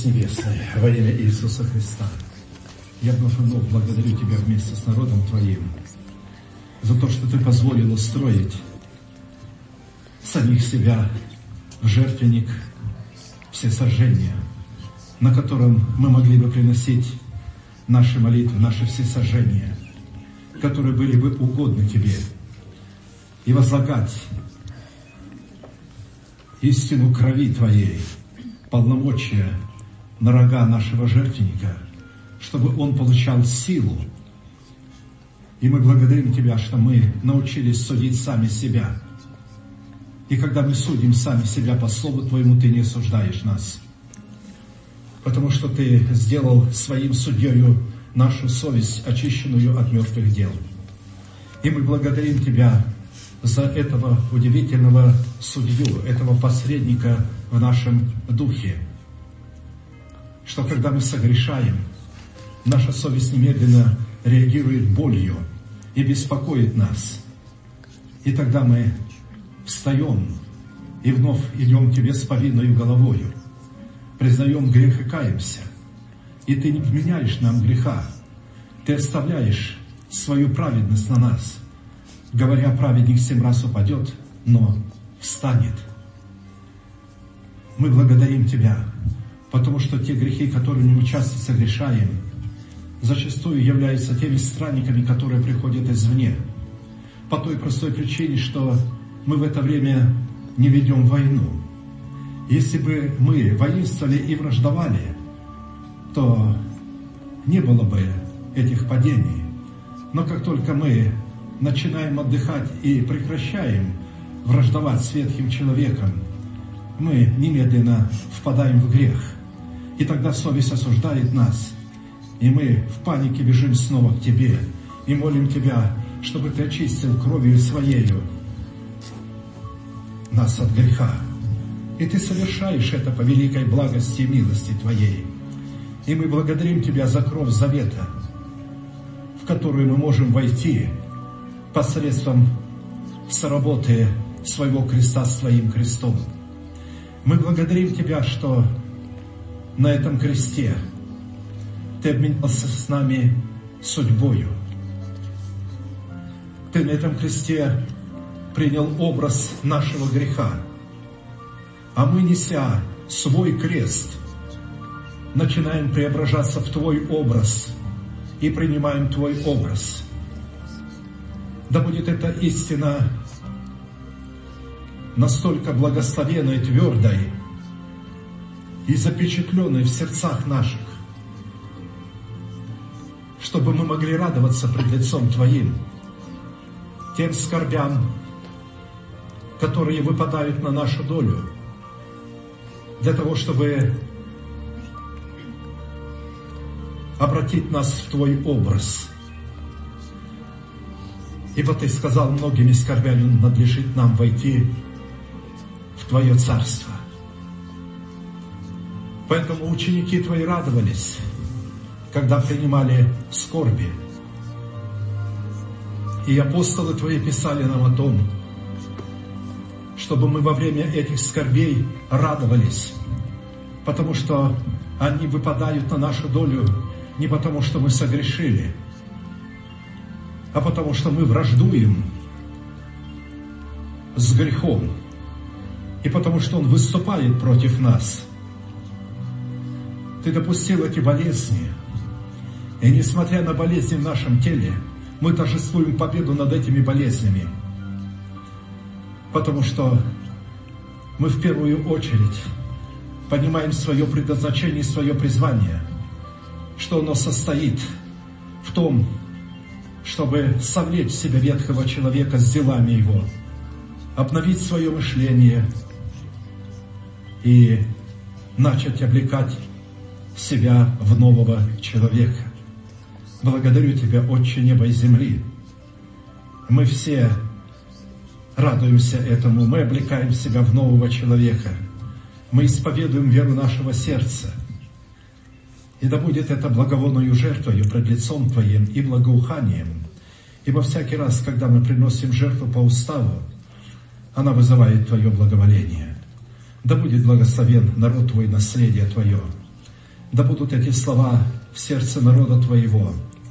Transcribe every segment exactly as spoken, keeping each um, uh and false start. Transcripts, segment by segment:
Отец Небесный, во имя Иисуса Христа, я вновь и вновь благодарю Тебя вместе с народом Твоим за то, что Ты позволил устроить самих себя в жертвенник всесожжения, на котором мы могли бы приносить наши молитвы, наши всесожжения, которые были бы угодны Тебе, и возлагать истину крови Твоей, полномочия на рога нашего жертвенника, чтобы он получал силу. И мы благодарим Тебя, что мы научились судить сами себя. И когда мы судим сами себя по Слову Твоему, Ты не осуждаешь нас. Потому что Ты сделал своим судьею нашу совесть, очищенную от мертвых дел. И мы благодарим Тебя за этого удивительного судью, этого посредника в нашем духе, что когда мы согрешаем, наша совесть немедленно реагирует болью и беспокоит нас. И тогда мы встаем и вновь идем к Тебе с повинною головою, признаем грех и каемся. И Ты не вменяешь нам греха, Ты оставляешь свою праведность на нас, говоря, праведник семь раз упадет, но встанет. Мы благодарим Тебя, потому что те грехи, которыми мы часто согрешаем, зачастую являются теми странниками, которые приходят извне, по той простой причине, что мы в это время не ведем войну. Если бы мы воинствовали и враждовали, то не было бы этих падений. Но как только мы начинаем отдыхать и прекращаем враждовать с ветхим человеком, мы немедленно впадаем в грех. И тогда совесть осуждает нас, и мы в панике бежим снова к Тебе и молим Тебя, чтобы Ты очистил кровью Своею нас от греха. И Ты совершаешь это по великой благости и милости Твоей. И мы благодарим Тебя за кровь завета, в которую мы можем войти посредством соработы своего креста с Твоим крестом. Мы благодарим Тебя, что на этом кресте Ты обменялся с нами судьбою. Ты на этом кресте принял образ нашего греха. А мы, неся свой крест, начинаем преображаться в Твой образ и принимаем Твой образ. Да будет эта истина настолько благословенной, твердой и запечатленной в сердцах наших, чтобы мы могли радоваться пред лицом Твоим тем скорбям, которые выпадают на нашу долю, для того, чтобы обратить нас в Твой образ. Ибо Ты сказал, многими скорбями надлежит нам войти в Твое Царство. Поэтому ученики Твои радовались, когда принимали скорби. И апостолы Твои писали нам о том, чтобы мы во время этих скорбей радовались, потому что они выпадают на нашу долю не потому, что мы согрешили, а потому что мы враждуем с грехом, и потому что он выступает против нас. Ты допустил эти болезни, и несмотря на болезни в нашем теле, мы торжествуем победу над этими болезнями, потому что мы в первую очередь понимаем свое предназначение и свое призвание, что оно состоит в том, чтобы совлечь в себя ветхого человека с делами его, обновить свое мышление и начать облекать себя в нового человека. Благодарю Тебя, Отче неба и земли. Мы все радуемся этому, мы облекаем себя в нового человека, мы исповедуем веру нашего сердца. И да будет это благовонную жертвою пред лицом Твоим и благоуханием. Ибо всякий раз, когда мы приносим жертву по уставу, она вызывает Твое благоволение. Да будет благословен народ Твой, наследие Твое. Да будут эти слова в сердце народа Твоего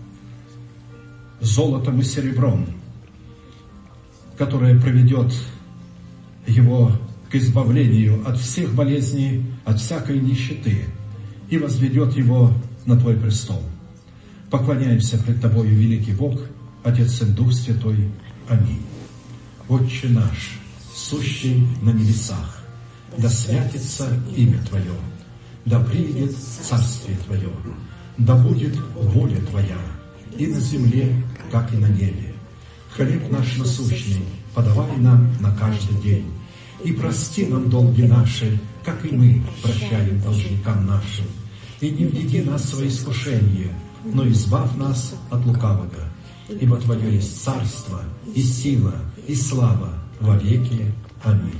золотом и серебром, которое приведет его к избавлению от всех болезней, от всякой нищеты и возведет его на Твой престол. Поклоняемся пред Тобою, великий Бог, Отец и Дух Святой. Аминь. Отче наш, сущий на небесах, да святится имя Твое, да приидет царствие Твое, да будет воля Твоя и на земле, как и на небе. Хлеб наш насущный подавай нам на каждый день, и прости нам долги наши, как и мы прощаем должникам нашим. И не введи нас во искушение, но избавь нас от лукавого. Ибо Твое есть царство, и сила, и слава во веки. Аминь.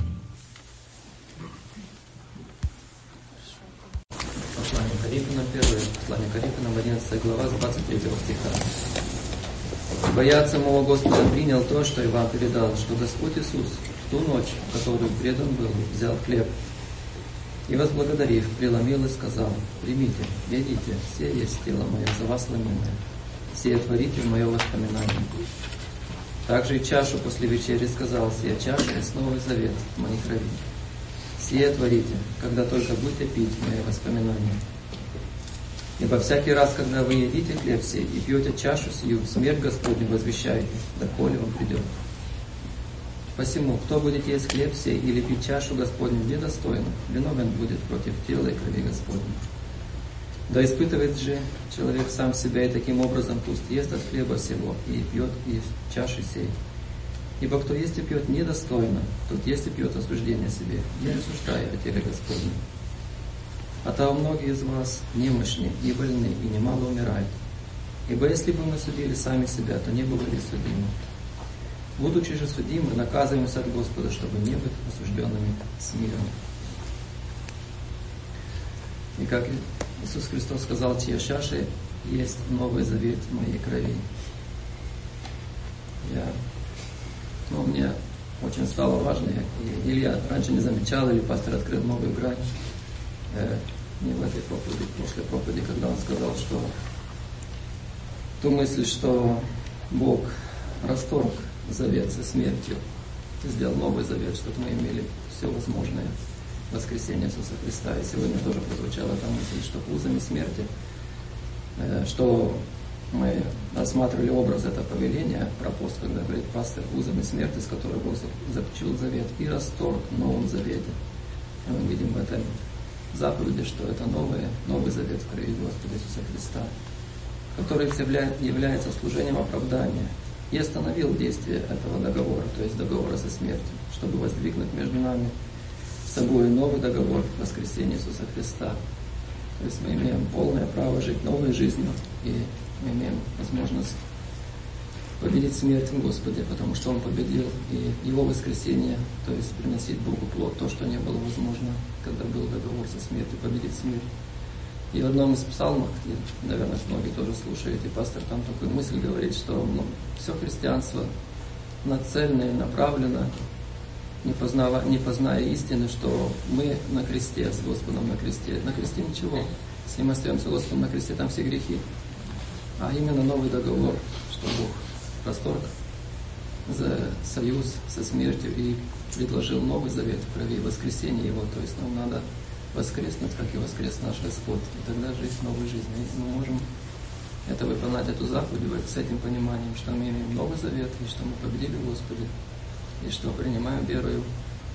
Послание Коринфянам, первое, послание Коринфянам, одиннадцатая глава, с двадцать третьего стиха. «Ибо я от самого Господа принял то, что и вам передал, что Господь Иисус в ту ночь, в которую предан был, взял хлеб, и, возблагодарив, преломил и сказал: примите, едите, сие есть тело мое за вас ломимое, сие творите в мое воспоминание. Также и чашу после вечери сказал: сия чаша есть новый завет в моей крови. Сие творите, когда только будете пить мои воспоминания. Ибо всякий раз, когда вы едите хлеб сей и пьете чашу сию, смерть Господню возвещаете, доколе он придет. Посему, кто будет есть хлеб сей или пить чашу Господню недостойно, виновен будет против тела и крови Господней. Да испытывает же человек сам себя, и таким образом пусть ест от хлеба сего и пьет из чаши сей. Ибо кто есть и пьет недостойно, тот есть и пьет осуждение себе, не рассуждая о теле Господнем. А то многие из вас немощны и больны, и немало умирают. Ибо если бы мы судили сами себя, то не были судимы. Будучи же судимы, наказываемся от Господа, чтобы не быть осужденными с миром. И как Иисус Христос сказал: чья чаша есть новый завет в моей крови. Я, ну, мне очень стало важно, и, или я раньше не замечал, или пастор открыл новую грань, э, не в этой проповеди, в прошлой проповеди, когда он сказал, что ту мысль, что Бог расторг завет со смертью, сделал новый завет, чтобы мы имели все возможное воскресение Иисуса Христа. И сегодня тоже прозвучала та мысль, что узами смерти, что мы рассматривали образ этого повеления про пост, когда говорит пастор: узами смерти, с которой Бог заключил завет и расторг в новом завете. И мы видим в этой заповеди, что это новый, новый завет в крови Господа Иисуса Христа, который является служением оправдания, и остановил действие этого договора, то есть договора со смертью, чтобы воздвигнуть между нами с собой новый договор воскресения Иисуса Христа. То есть мы имеем полное право жить новой жизнью, и мы имеем возможность победить смерть в Господе, потому что Он победил, и Его воскресение, то есть приносить Богу плод, то, что не было возможно, когда был договор со смертью, победить смерть. И в одном из псалмов, и, наверное, многие тоже слушают, и пастор там такую мысль говорит, что ну, все христианство нацелено и направлено, не, познава, не позная истины, что мы на кресте, с Господом на кресте. На кресте ничего. С Ним остаемся Господом на кресте, там все грехи. А именно новый договор, что Бог расторг за союз со смертью и предложил новый завет в крови, воскресение Его. То есть нам надо воскреснуть, как и воскрес наш Господь, и тогда жить новой жизнью. И мы можем это выполнять, эту заповедь с этим пониманием, что мы имеем новый завет, и что мы победили в Господе, и что принимаем верою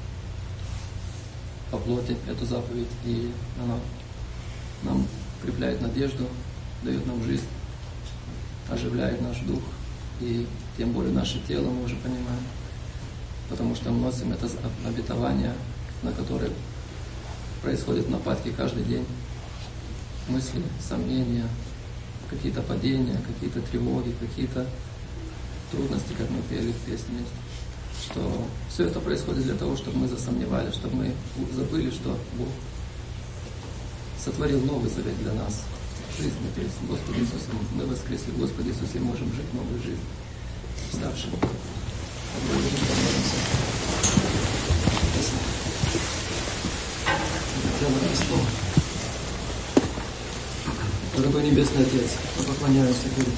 по плоти эту заповедь, и она нам укрепляет надежду, дает нам жизнь, оживляет наш дух, и тем более наше тело мы уже понимаем, потому что мы носим это обетование, на которое происходят нападки каждый день, мысли, сомнения, какие-то падения, какие-то тревоги, какие-то трудности, как мы пели в песне, что все это происходит для того, чтобы мы засомневались, чтобы мы забыли, что Бог сотворил новый завет для нас, жизнь, то есть Господь Иисус, мы воскресли в Господе Иисусе, можем жить новую жизнь, вставшим. Тело Христово. Дорогой Небесный Отец, мы поклоняемся перед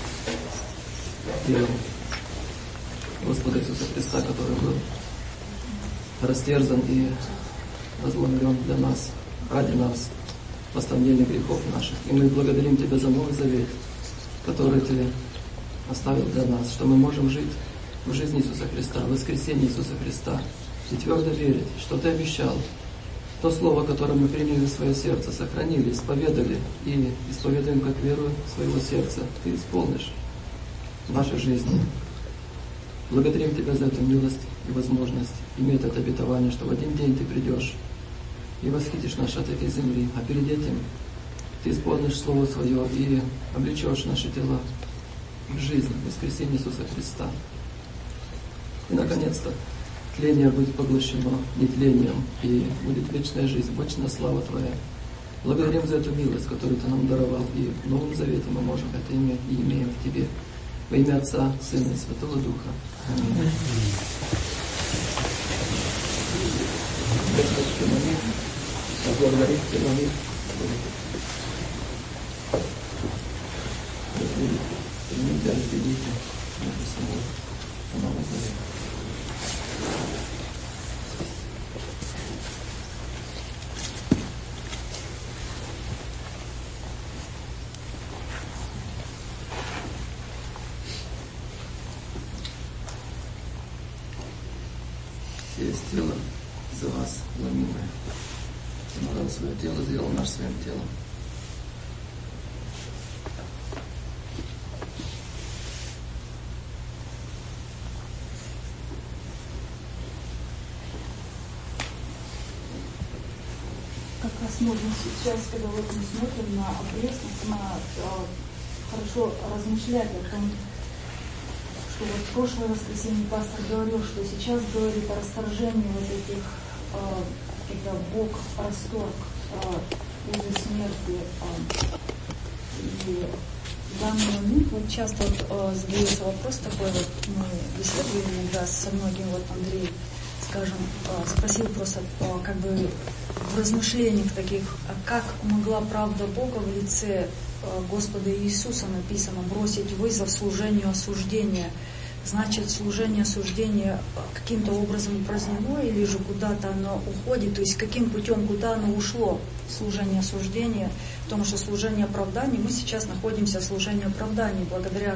телом Господа Иисуса Христа, который был растерзан и возломлен для нас, ради нас, восстановление грехов наших. И мы благодарим Тебя за Новый Завет, который Ты оставил для нас, что мы можем жить в жизни Иисуса Христа, в воскресении Иисуса Христа, и твердо верить, что Ты обещал. То слово, которое мы приняли в свое сердце, сохранили, исповедали и исповедуем как веру своего сердца, Ты исполнишь в нашей жизни. Благодарим Тебя за эту милость и возможность иметь это обетование, что в один день Ты придешь и восхитишь нас от этой земли, а перед этим Ты исполнишь Слово Свое и облечешь наши тела в жизнь, в воскресенье Иисуса Христа. И, наконец-то, тление будет поглощено нетлением, и будет вечная жизнь, вечная слава Твоя. Благодарим за эту милость, которую Ты нам даровал, и в Новом Завете мы можем это иметь и имеем в Тебе. Во имя Отца, Сына и Святого Духа. Аминь. Благодарить Тебя, Аминь. Тебя разделите между собой. Новый Завет. Есть тело за вас ломимое. Он дал свое тело, сделал наш своим телом. Как раз можно сейчас, когда вот мы смотрим на окрестность, на, э, хорошо размышлять о том, что вот в прошлое воскресенье пастор говорил, что сейчас говорит о расторжении вот этих, э, когда Бог расторг э, узы смерти. Э, и в данный момент вот часто вот, э, задается вопрос такой, вот мы беседуем иногда со многим, вот Андрей, скажем, э, спросил просто э, как бы в размышлениях таких, а как могла правда Бога в лице Господа Иисуса, написано, бросить вызов служению осуждения. Значит, служение осуждения каким-то образом упразднено или же куда-то оно уходит, то есть каким путем, куда оно ушло, служение осуждения, потому что служение оправдания, мы сейчас находимся в служении оправдания благодаря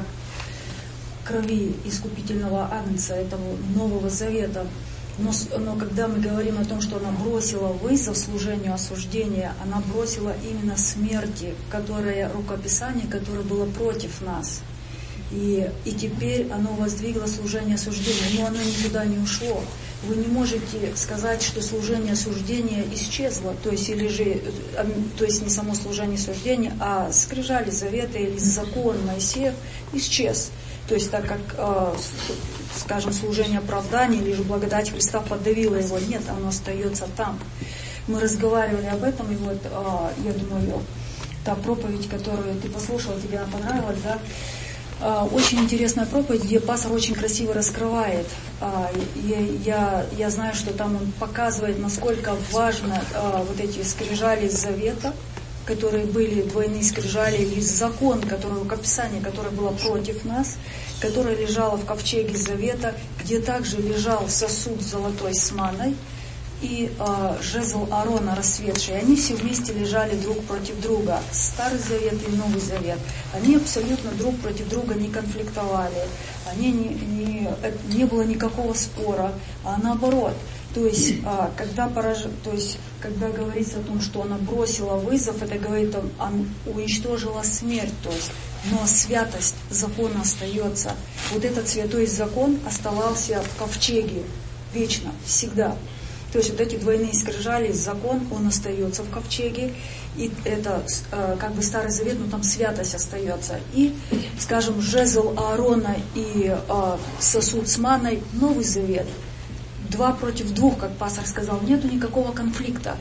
крови искупительного агнца, этого Нового Завета. Но, но когда мы говорим о том, что она бросила вызов служению осуждения, она бросила именно смерти, которая, рукописание, которое было против нас. И, и теперь оно воздвигло служение осуждения, но оно никуда не ушло. Вы не можете сказать, что служение осуждения исчезло, то есть, или же, то есть не само служение осуждения, а скрижали завета или закон Моисеев исчез. То есть так как, э, скажем, служение оправдания или же благодать Христа подавила его, нет, оно остается там. Мы разговаривали об этом, и вот, э, я думаю, та проповедь, которую ты послушала, тебе она понравилась, да? Э, очень интересная проповедь, где пастор очень красиво раскрывает. Э, я, я, я знаю, что там он показывает, насколько важно э, вот эти скрижали завета, которые были двойные скрижали, или закон, который, рукописание, которое было против нас, которое лежало в ковчеге завета, где также лежал сосуд золотой с маной и э, жезл Аарона расцветший. Они все вместе лежали друг против друга. Старый Завет и Новый Завет. Они абсолютно друг против друга не конфликтовали. Они не, не, не было никакого спора, а наоборот. То есть, когда, пораж... то есть, когда говорится о том, что она бросила вызов, это говорит, она уничтожила смерть, то есть, но святость закона остается. Вот этот святой закон оставался в ковчеге вечно, всегда. То есть вот эти двойные скрижали, закон, он остается в ковчеге, и это как бы Старый Завет, но там святость остается. И, скажем, жезл Аарона и сосуд с маной, Новый Завет. Два против двух, как пастор сказал, нету никакого конфликта.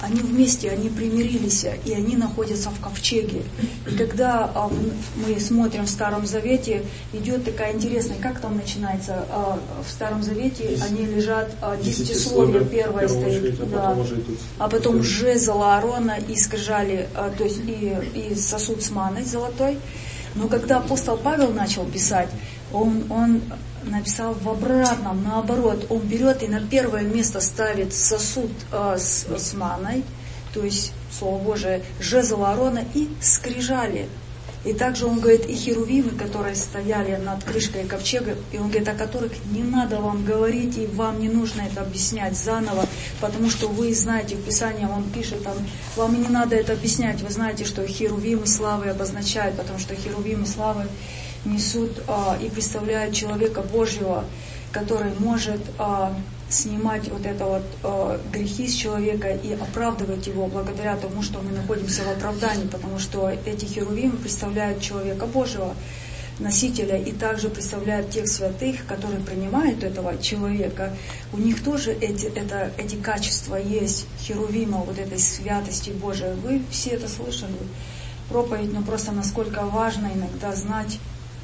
они вместе, они примирились, и они находятся в ковчеге. И когда а, мы смотрим в Старом Завете, идет такая интересная, как там начинается, а, в Старом Завете они лежат, а, десятисловие первое стоит, а, да, потом а потом жезл Аарона и скрижали, а, то есть и, и сосуд с маной золотой. Но когда апостол Павел начал писать, он, он написал в обратном, наоборот, он берет и на первое место ставит сосуд э, с, с маной, то есть Слово Божие, жезл Аарона и скрижали. И также он говорит, и херувимы, которые стояли над крышкой ковчега, и он говорит, о которых не надо вам говорить, и вам не нужно это объяснять заново, потому что вы знаете, в Писании он пишет, там, вам и не надо это объяснять, вы знаете, что херувимы славы обозначают, потому что херувимы славы несут а, и представляют человека Божьего, который может а, снимать вот это вот а, грехи с человека и оправдывать его благодаря тому, что мы находимся в оправдании, потому что эти херувимы представляют человека Божьего, носителя, и также представляют тех святых, которые принимают этого человека. У них тоже эти, это, эти качества есть, херувима, вот этой святости Божией. Вы все это слышали, проповедь, но просто насколько важно иногда знать,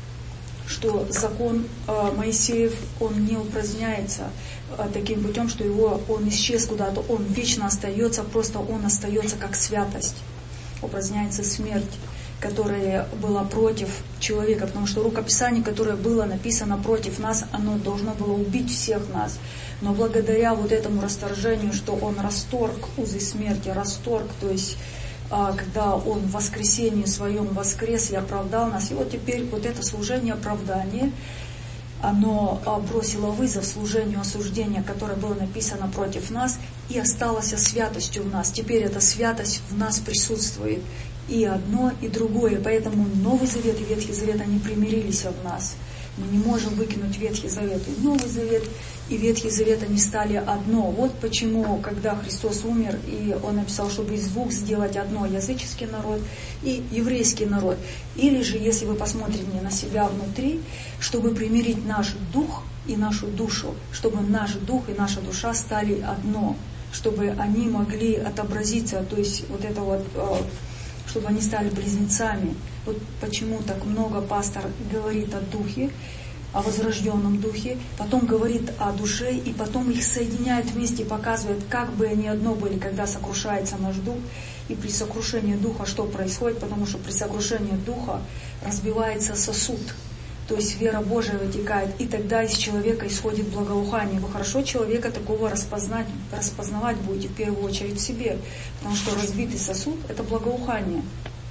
что закон э, Моисеев, он не упраздняется э, таким путем, что его, он исчез куда-то, он вечно остается, просто он остается как святость. Упраздняется смерть, которая была против человека, потому что рукописание, которое было написано против нас, оно должно было убить всех нас. Но благодаря вот этому расторжению, что он расторг узы смерти, расторг, то есть когда Он в воскресении своем воскрес и оправдал нас. И вот теперь вот это служение оправдания, оно бросило вызов служению осуждения, которое было написано против нас, и осталось святостью в нас. Теперь эта святость в нас присутствует. И одно, и другое. Поэтому Новый Завет и Ветхий Завет, они примирились в нас. Мы не можем выкинуть Ветхий Завет. И Новый Завет, и Ветхий Завет, они стали одно. Вот почему, когда Христос умер, и Он написал, чтобы из двух сделать одно, языческий народ и еврейский народ. Или же, если вы посмотрите на себя внутри, чтобы примирить наш дух и нашу душу, чтобы наш дух и наша душа стали одно, чтобы они могли отобразиться, то есть вот это вот, чтобы они стали близнецами. Вот почему так много пастор говорит о духе, о возрожденном духе, потом говорит о душе, и потом их соединяет вместе и показывает, как бы они одно были, когда сокрушается наш дух. И при сокрушении духа что происходит? Потому что при сокрушении духа разбивается сосуд. То есть вера Божия вытекает, и тогда из человека исходит благоухание. Вы хорошо человека такого распознать, распознавать будете в первую очередь в себе, потому что разбитый сосуд — это благоухание.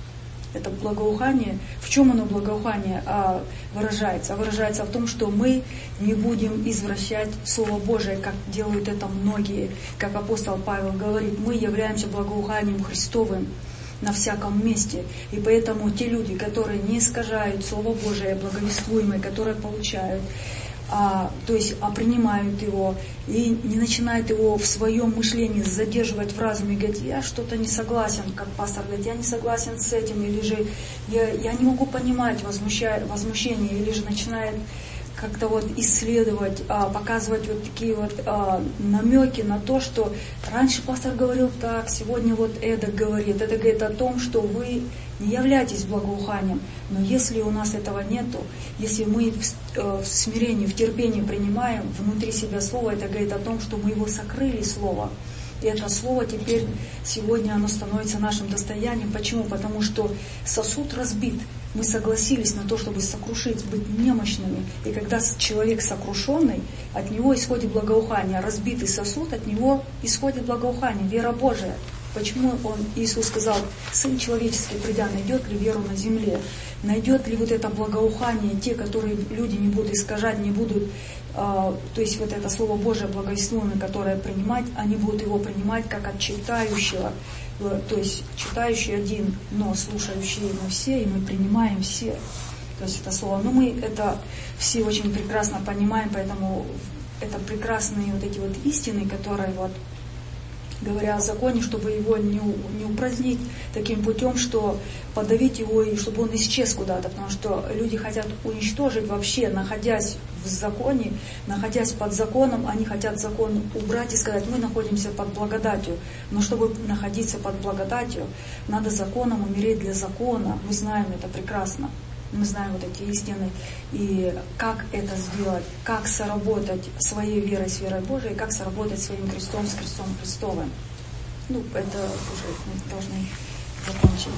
Это благоухание. В чем оно, благоухание, а, выражается? А выражается в том, что мы не будем извращать Слово Божие, как делают это многие. Как апостол Павел говорит, мы являемся благоуханием Христовым на всяком месте. И поэтому те люди, которые не искажают Слово Божие, благовествуемое, которое получают, а, то есть а принимают его и не начинают его в своем мышлении задерживать в разуме и говорить, я что-то не согласен, как пастор говорит, я не согласен с этим, или же я, я не могу понимать возмуща, возмущение, или же начинает как-то вот исследовать, а, показывать вот такие вот а, намеки на то, что раньше пастор говорил так, сегодня вот это говорит. Это говорит о том, что вы не являетесь благоуханием. Но если у нас этого нету, если мы в, в смирении, в терпении принимаем внутри себя Слово, это говорит о том, что мы его сокрыли, Слово. И это Слово теперь, сегодня оно становится нашим достоянием. Почему? Потому что сосуд разбит. Мы согласились на то, чтобы сокрушить, быть немощными. И когда человек сокрушенный, от него исходит благоухание. Разбитый сосуд, от него исходит благоухание, вера Божия. Почему он, Иисус сказал, Сын человеческий, придя, найдет ли веру на земле? Найдет ли вот это благоухание, те, которые люди не будут искажать, не будут, э, то есть вот это Слово Божие благовествуемое, которое принимать, они будут его принимать как от читающего. То есть читающий один, но слушающие мы все, и мы принимаем все. То есть это слово. Но мы это все очень прекрасно понимаем, поэтому это прекрасные вот эти вот истины, которые вот, говоря о законе, чтобы его не, не упразднить таким путем, что подавить его, и чтобы он исчез куда-то, потому что люди хотят уничтожить вообще, находясь в законе, находясь под законом, они хотят закон убрать и сказать, мы находимся под благодатью. Но чтобы находиться под благодатью, надо законом умереть для закона. Мы знаем это прекрасно. Мы знаем вот эти истины. И как это сделать, как соработать своей верой с верой Божией, как соработать своим крестом с крестом Христовым. Ну, это уже мы должны закончить.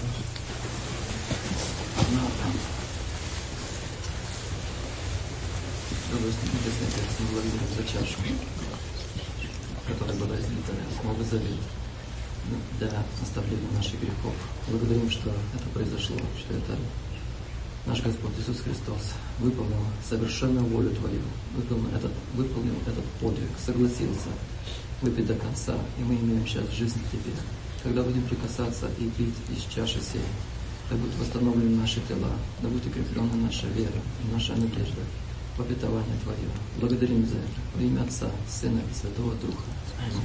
Мы благодарим за чашу, которая была излита с Новый Завет для оставления наших грехов. Благодарим, что это произошло, что это наш Господь Иисус Христос выполнил совершенную волю Твою, выполнил этот, выполнил этот подвиг, согласился выпить до конца, и мы имеем сейчас жизнь в Тебе. Когда будем прикасаться и пить из чаши сей, да будут восстановлены наши тела, да будет укреплена наша вера и наша надежда в обетование Твое. Благодарим за это. Во имя Отца, Сына и Святого Духа. Аминь.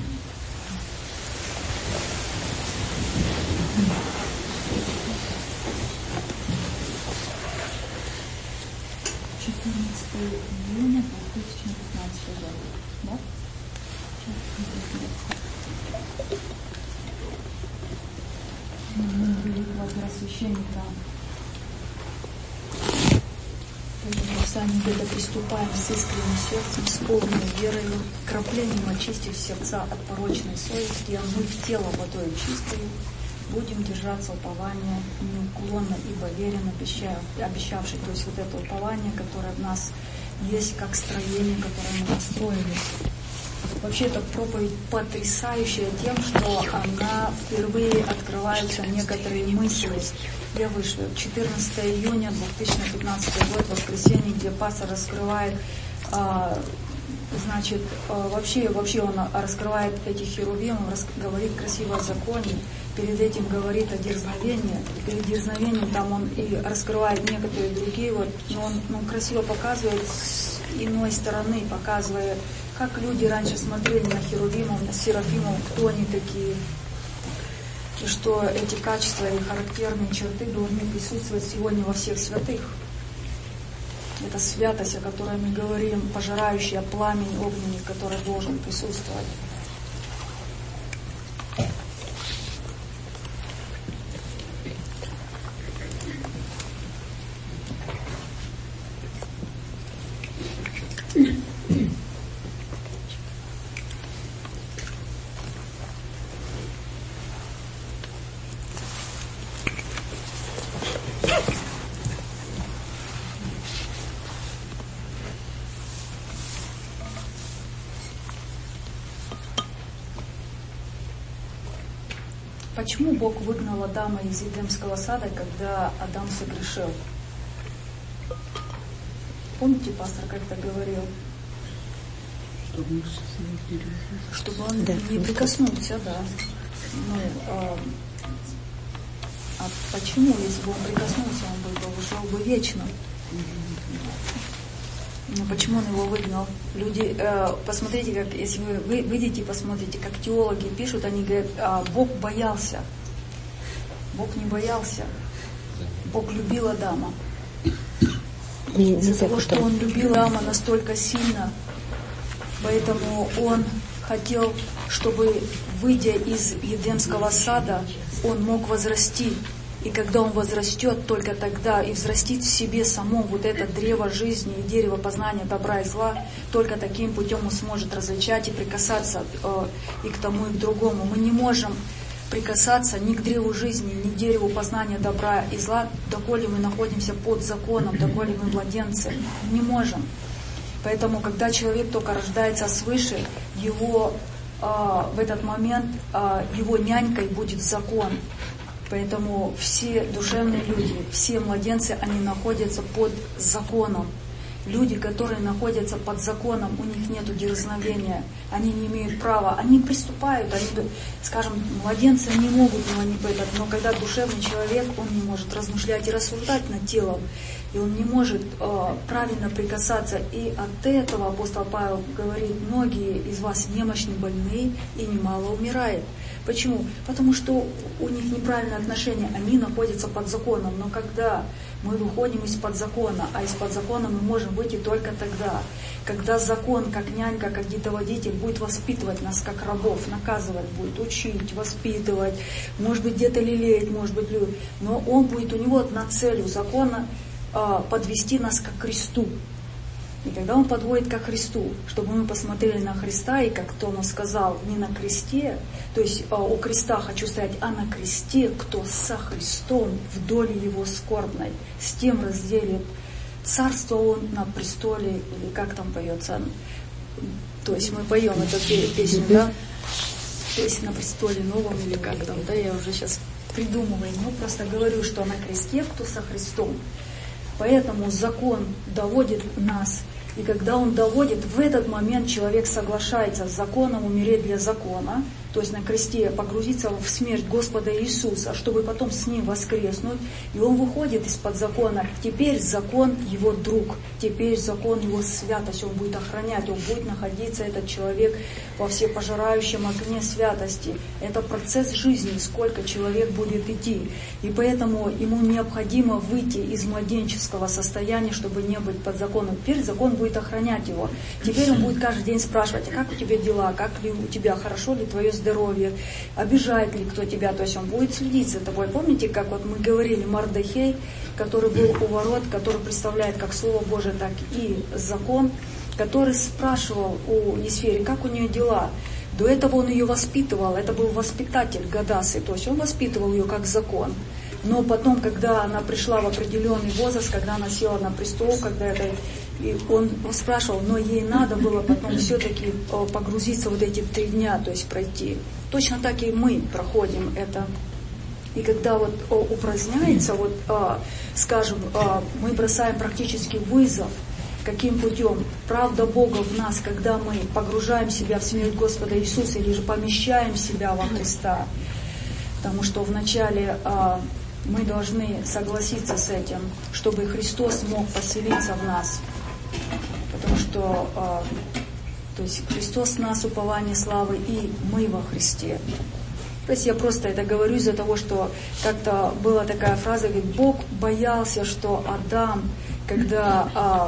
четырнадцатого июня две тысячи пятнадцатого года. Да? Мы были во первосвященника. Мы сами где-то приступаем с искренним сердцем, с полной верой, краплением очистив сердца от порочной совести, омыв тело водой чистою, будем держаться упования неуклонно, ибо верен обещавший, то есть вот это упование, которое в нас есть, как строение, которое мы построили. Вообще эта проповедь потрясающая тем, что она впервые открываются некоторые мысли. Я вышла четырнадцатого июня две тысячи пятнадцатого год, воскресенье, где пастор раскрывает, а, значит, а, вообще, вообще он раскрывает этих херувимов, рас, говорит красиво о законе, перед этим говорит о дерзновении, перед дерзновением там он и раскрывает некоторые другие, вот, но он ну, красиво показывает с иной стороны, показывая, как люди раньше смотрели на херувимов, на серафимов, кто они такие, и что эти качества и характерные черты должны присутствовать сегодня во всех святых. Это святость, о которой мы говорим, пожирающая пламень огненный, который должен присутствовать. Почему Бог выгнал Адама из Эдемского сада, когда Адам согрешил? Помните, пастор как-то говорил? Чтобы он да. не прикоснулся, да. Ну, а, а почему, если бы он прикоснулся, он бы ушел бы вечно? Но почему он его выгнал? Люди, э, посмотрите, как, если вы, вы выйдете и посмотрите, как теологи пишут, они говорят, а, Бог боялся. Бог не боялся. Бог любил Адама. Из-за того, что он любил Адама настолько сильно, поэтому он хотел, чтобы, выйдя из Едемского сада, он мог возрасти. И когда он возрастет, только тогда и взрастит в себе самом вот это древо жизни и дерево познания добра и зла, только таким путем он сможет различать и прикасаться э, и к тому, и к другому. Мы не можем прикасаться ни к древу жизни, ни к дереву познания добра и зла, доколе мы находимся под законом, доколе мы младенцы. Не можем. Поэтому, когда человек только рождается свыше, его э, в этот момент э, его нянькой будет закон. Поэтому все душевные люди, все младенцы, они находятся под законом. Люди, которые находятся под законом, у них нет дерзновения, они не имеют права, они приступают, они, скажем, младенцы не могут, но, они, но когда душевный человек, он не может размышлять и рассуждать над телом, и он не может э, правильно прикасаться. И от этого апостол Павел говорит, многие из вас немощны, больны, и немало умирает. Почему? Потому что у них неправильное отношение, они находятся под законом. Но когда мы выходим из-под закона, а из-под закона мы можем выйти только тогда, когда закон, как нянька, как детоводитель, будет воспитывать нас как рабов, наказывать будет, учить, воспитывать, может быть, где-то лелеять, может быть, любить. Но он будет, у него одна цель у закона подвести нас к Христу. И когда он подводит ко Христу, чтобы мы посмотрели на Христа, и как Томас сказал, не на кресте, то есть у креста хочу стоять, а на кресте, кто со Христом в доле его скорбной, с тем разделит царство он на престоле, или как там поется, то есть мы поем эту песню, да, песня на престоле новом, или как там, да, я уже сейчас придумываю, ну просто говорю, что на кресте, кто со Христом. Поэтому закон доводит нас. И когда он доводит, в этот момент человек соглашается с законом умереть для закона, то есть на кресте погрузиться в смерть Господа Иисуса, чтобы потом с ним воскреснуть. И он выходит из-под закона. Теперь закон его друг, теперь закон его святость, он будет охранять, он будет находиться, этот человек, во всепожирающем огне святости. Это процесс жизни, сколько человек будет идти. И поэтому ему необходимо выйти из младенческого состояния, чтобы не быть под законом. Теперь закон будет охранять его. Теперь он будет каждый день спрашивать, а как у тебя дела, как ли у тебя, хорошо ли твое здоровье, обижает ли кто тебя, то есть он будет следить за тобой. Помните, как вот мы говорили, Мардохей, который был у ворот, который представляет как Слово Божие, так и закон, который спрашивал у Есфери, как у нее дела. До этого он ее воспитывал, это был воспитатель Гадасы, то есть он воспитывал ее как закон. Но потом, когда она пришла в определенный возраст, когда она села на престол, когда это, и он спрашивал, но ей надо было потом все-таки погрузиться вот эти три дня, то есть пройти. Точно так и мы проходим это. И когда вот упраздняется, вот, скажем, мы бросаем практически вызов, каким путем? Правда Бога в нас, когда мы погружаем себя в смерть Господа Иисуса или же помещаем себя во Христа. Потому что вначале а, мы должны согласиться с этим, чтобы Христос мог поселиться в нас. Потому что а, то есть Христос в нас, упование славы, и мы во Христе. То есть я просто это говорю из-за того, что как-то была такая фраза, говорит, Бог боялся, что Адам, когда... А,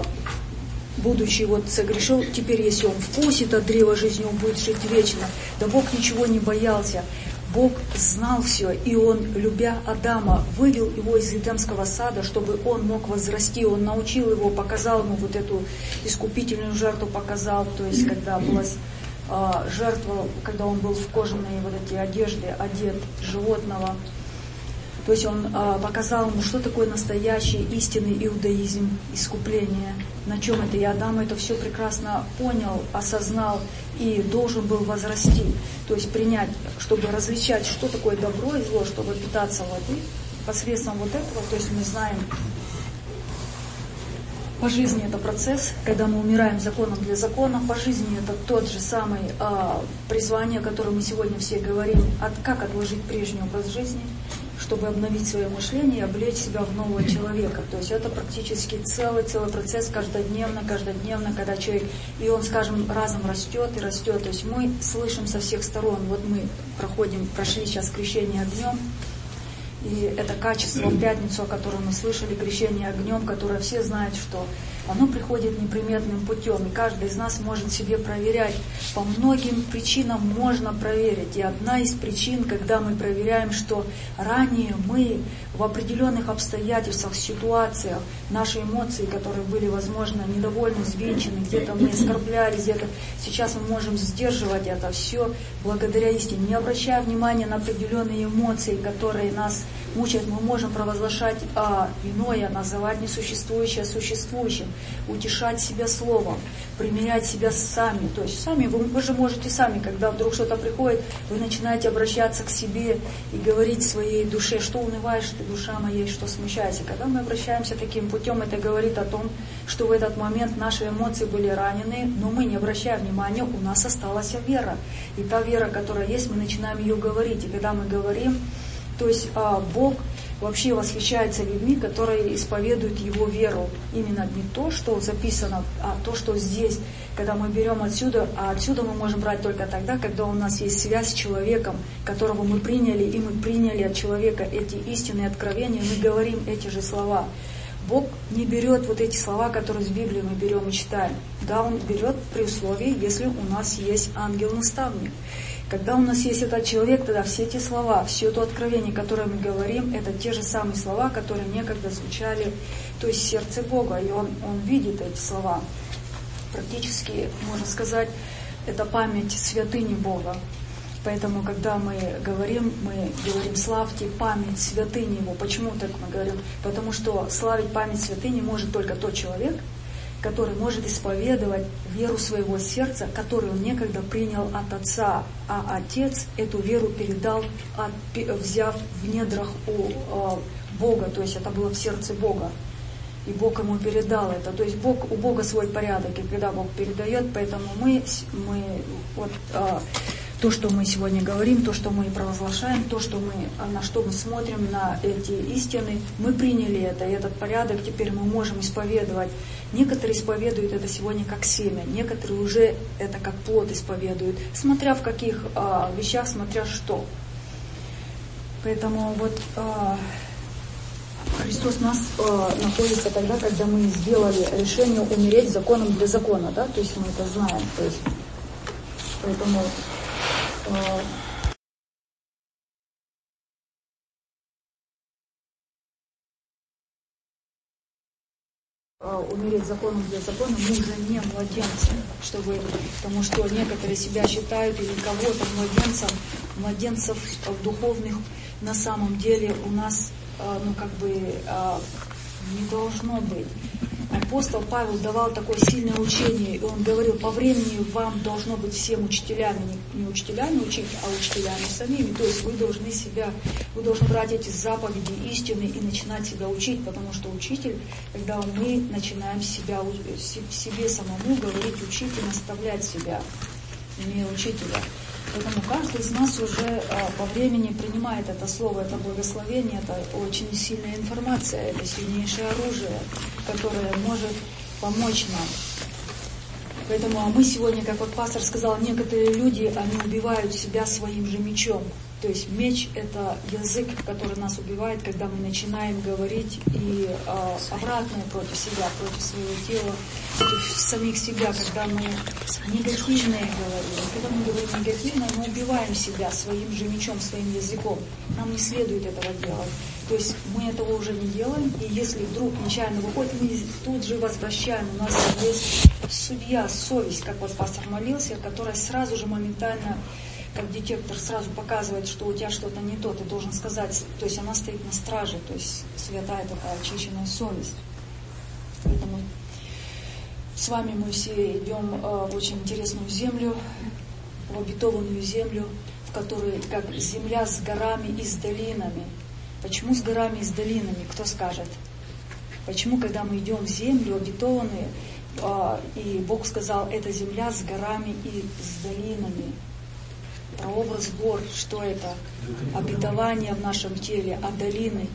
будучи вот согрешил, теперь если он вкусит от древа жизни, он будет жить вечно. Да Бог ничего не боялся. Бог знал все, и Он, любя Адама, вывел его из Эдемского сада, чтобы он мог возрасти. Он научил его, показал ему вот эту искупительную жертву, показал, то есть когда была э, жертва, когда он был в кожаные вот эти одежды, одет животного. То есть он а, показал ему, что такое настоящий истинный иудаизм, искупление, на чем это. И Адам это все прекрасно понял, осознал и должен был возрасти. То есть принять, чтобы различать, что такое добро и зло, чтобы питаться воды. Посредством вот этого, то есть мы знаем, по жизни это процесс, когда мы умираем законом для закона, по жизни это тот же самый а, призвание, о котором мы сегодня все говорим, от, как отложить прежний образ жизни, чтобы обновить свое мышление и облечь себя в нового человека. То есть это практически целый-целый процесс, каждодневно, каждодневно, когда человек, и он, скажем, разом растет и растет. То есть мы слышим со всех сторон, вот мы проходим, прошли сейчас крещение огнем, и это качество в пятницу, о котором мы слышали, крещение огнем, которое все знают, что оно приходит неприметным путем. И каждый из нас может себе проверять. По многим причинам можно проверить. И одна из причин, когда мы проверяем, что ранее мы в определенных обстоятельствах, ситуациях, наши эмоции, которые были, возможно, недовольны, взвинчены, где-то мы оскорблялись, где-то сейчас мы можем сдерживать это все благодаря истине. Не обращая внимания на определенные эмоции, которые нас мучают, мы можем провозглашать а, иное, называть несуществующее существующим, утешать себя словом, примерять себя сами. То есть сами, вы, вы же можете сами, когда вдруг что-то приходит, вы начинаете обращаться к себе и говорить своей душе, что унываешь ты, душа моя, что смущайся. Когда мы обращаемся таким путем, это говорит о том, что в этот момент наши эмоции были ранены, но мы, не обращая внимания, у нас осталась вера. И та вера, которая есть, мы начинаем ее говорить. И когда мы говорим, то есть а, Бог вообще восхищается людьми, которые исповедуют его веру. Именно не то, что записано, а то, что здесь, когда мы берем отсюда, а отсюда мы можем брать только тогда, когда у нас есть связь с человеком, которого мы приняли, и мы приняли от человека эти истинные откровения, мы говорим эти же слова. Бог не берет вот эти слова, которые из Библии мы берем и читаем. Да, Он берет при условии, если у нас есть ангел-наставник. Когда у нас есть этот человек, тогда все эти слова, все то откровение, которое мы говорим, это те же самые слова, которые некогда звучали, то есть в сердце Бога, и Он, он видит эти слова. Практически, можно сказать, это память святыни Бога. Поэтому, когда мы говорим, мы говорим «славьте память святыни Его». Почему так мы говорим? Потому что славить память святыни может только тот человек, который может исповедовать веру своего сердца, которую он некогда принял от Отца, а Отец эту веру передал, от, взяв в недрах у э, Бога, то есть это было в сердце Бога. И Бог ему передал это. То есть Бог, у Бога свой порядок, и когда Бог передает, поэтому мы, мы вот, э, то, что мы сегодня говорим, то, что мы провозглашаем, то, что мы, на что мы смотрим, на эти истины, мы приняли это, и этот порядок теперь мы можем исповедовать. Некоторые исповедуют это сегодня как семя, некоторые уже это как плод исповедуют, смотря в каких а, вещах, смотря что. Поэтому вот а, Христос нас а, находится тогда, когда мы сделали решение умереть законом для закона, да, то есть мы это знаем, то есть, поэтому а, умереть законом для закона, мы уже не младенцы, чтобы, потому что некоторые себя считают или кого-то младенцем, младенцев духовных на самом деле у нас, ну как бы, не должно быть. Апостол Павел давал такое сильное учение, и он говорил, по времени вам должно быть всем учителями, не, не учителями учить, а учителями самими. То есть вы должны себя, вы должны брать эти заповеди истины и начинать себя учить, потому что учитель, когда мы начинаем себя, себе самому говорить, учить и наставлять себя, имея учителя. Поэтому каждый из нас уже а, по времени принимает это слово, это благословение, это очень сильная информация, это сильнейшее оружие, которое может помочь нам. Поэтому а мы сегодня, как вот пастор сказал, некоторые люди, они убивают себя своим же мечом. То есть меч — это язык, который нас убивает, когда мы начинаем говорить и э, обратное против себя, против своего тела, против самих себя, когда мы негативное говорим. Когда мы говорим негативное, мы убиваем себя своим же мечом, своим языком. Нам не следует этого делать. То есть мы этого уже не делаем, и если вдруг нечаянно выходит, мы тут же возвращаем. У нас есть судья, совесть, как вот пастор молился, которая сразу же моментально, как детектор, сразу показывает, что у тебя что-то не то, ты должен сказать. То есть она стоит на страже, то есть святая такая очищенная совесть. Поэтому с вами мы все идем в очень интересную землю, в обетованную землю, в которой как земля с горами и с долинами. Почему с горами и с долинами? Кто скажет? Почему, когда мы идем в землю обетованную, и Бог сказал, это земля с горами и с долинами? Прообраз гор, что это? Обетование в нашем теле, а долины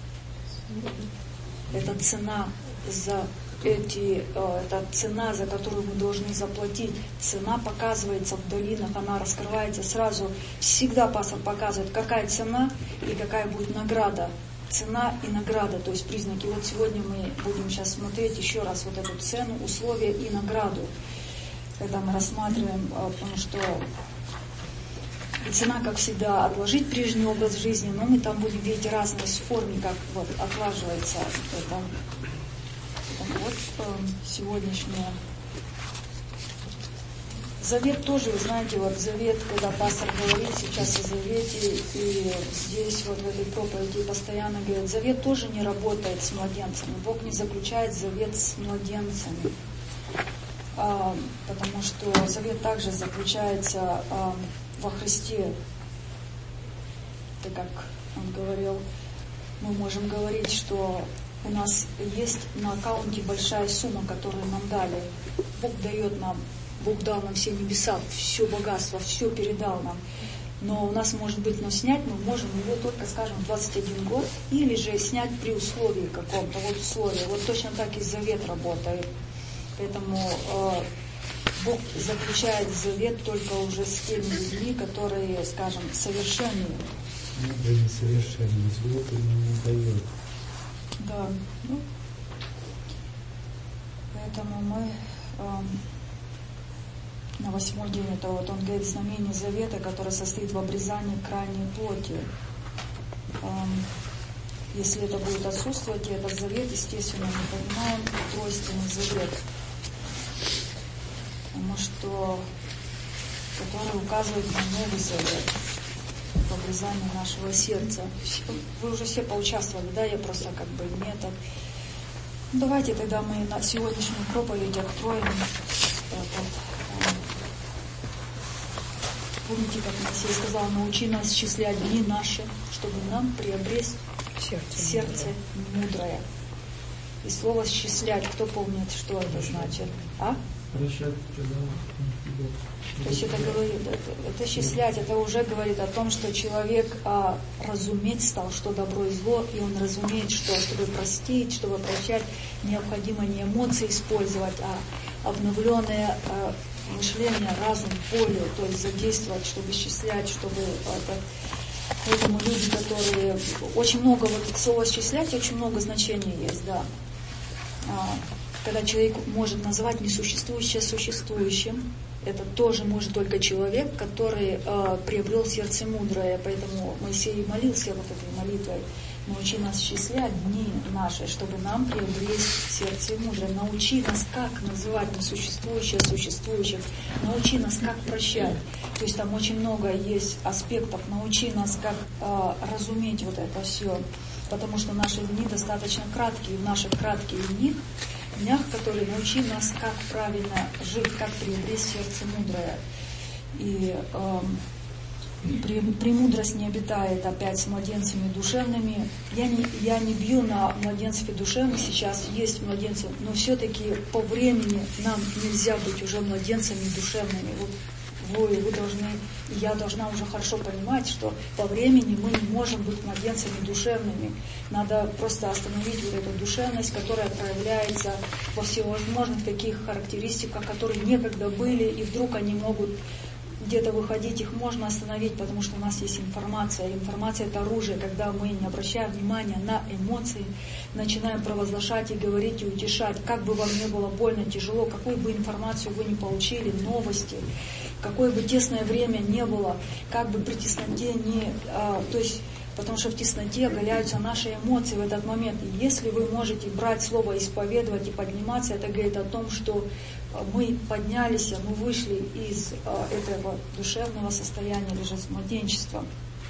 — это цена за эти, это цена, за которую мы должны заплатить. Цена показывается в долинах, она раскрывается сразу. Всегда пастор показывает, какая цена и какая будет награда. Цена и награда, то есть признаки. Вот сегодня мы будем сейчас смотреть еще раз вот эту цену, условия и награду. Когда мы рассматриваем, потому что и цена, как всегда, отложить прежний образ жизни, но мы там будем видеть разные формы, как вот отлаживается это. Вот э, сегодняшнее. Завет тоже, вы знаете, вот завет, когда пастор говорит сейчас о завете, и здесь вот в этой проповеди постоянно говорит, завет тоже не работает с младенцами. Бог не заключает завет с младенцами. А, потому что завет также заключается а, во Христе. Так как он говорил, мы можем говорить, что у нас есть на аккаунте большая сумма, которую нам дали. Бог дает нам, Бог дал нам все небеса, все богатство, все передал нам. Но у нас может быть, но снять мы можем его только, скажем, в двадцать один год, или же снять при условии каком-то, вот условии. Вот точно так и завет работает. Поэтому э, Бог заключает завет только уже с теми людьми, которые, скажем, совершенные. Ну, да, несовершенные, завет ему не дает. Да, ну, поэтому мы э, на восьмой день, это вот он говорит знамение завета, которое состоит в обрезании крайней плоти. Э, если это будет отсутствовать, и этот завет, естественно, мы понимаем тройственный завет, потому что который указывает на новый завет, в обрезании нашего сердца. Вы уже все поучаствовали, да, я просто как бы метод. Давайте тогда мы на сегодняшнюю проповедь откроем этот. Помните, как Моисей сказал, научи нас счислять дни наши, чтобы нам приобрести сердце, сердце мудрое. И слово «счислять», кто помнит, что это значит? А? Прощать, То есть это говорит, это, это счислять, это уже говорит о том, что человек а, разуметь стал, что добро и зло, и он разумеет, что чтобы простить, чтобы прощать, необходимо не эмоции использовать, а обновленное а, мышление, разум, волю, то есть задействовать, чтобы счислять, чтобы это. Поэтому люди, которые очень много, вот слово счислять, очень много значений есть, да. А, когда человек может назвать несуществующее существующим, это тоже может только человек, который э, приобрел сердце мудрое. Поэтому Моисей молился вот этой молитвой: научи нас счислять дни наши, чтобы нам приобрести сердце мудрое. Научи нас, как называть несуществующее существующим. Научи нас, как прощать. То есть там очень много есть аспектов. Научи нас, как э, разуметь вот это все. Потому что наши дни достаточно краткие. В наших кратких днях днях, которые научи нас, как правильно жить, как приобрести сердце мудрое. И э, при, премудрость не обитает опять с младенцами душевными. Я не, я не бью на младенцев душевных, сейчас есть младенцы, но все-таки по времени нам нельзя быть уже младенцами душевными. Вот вы, вы должны, я должна уже хорошо понимать, что по времени мы не можем быть младенцами душевными. Надо просто остановить вот эту душевность, которая проявляется во всевозможных таких характеристиках, которые некогда были, и вдруг они могут где-то выходить, их можно остановить, потому что у нас есть информация. Информация — это оружие, когда мы, не обращая внимания на эмоции, начинаем провозглашать и говорить, и утешать, как бы вам ни было больно, тяжело, какую бы информацию вы ни получили, новости, какое бы тесное время не было, как бы при тесноте не... А, то есть, потому что в тесноте оголяются наши эмоции в этот момент. И если вы можете брать слово, исповедовать и подниматься, это говорит о том, что мы поднялись, мы вышли из а, этого душевного состояния, или же с младенчества.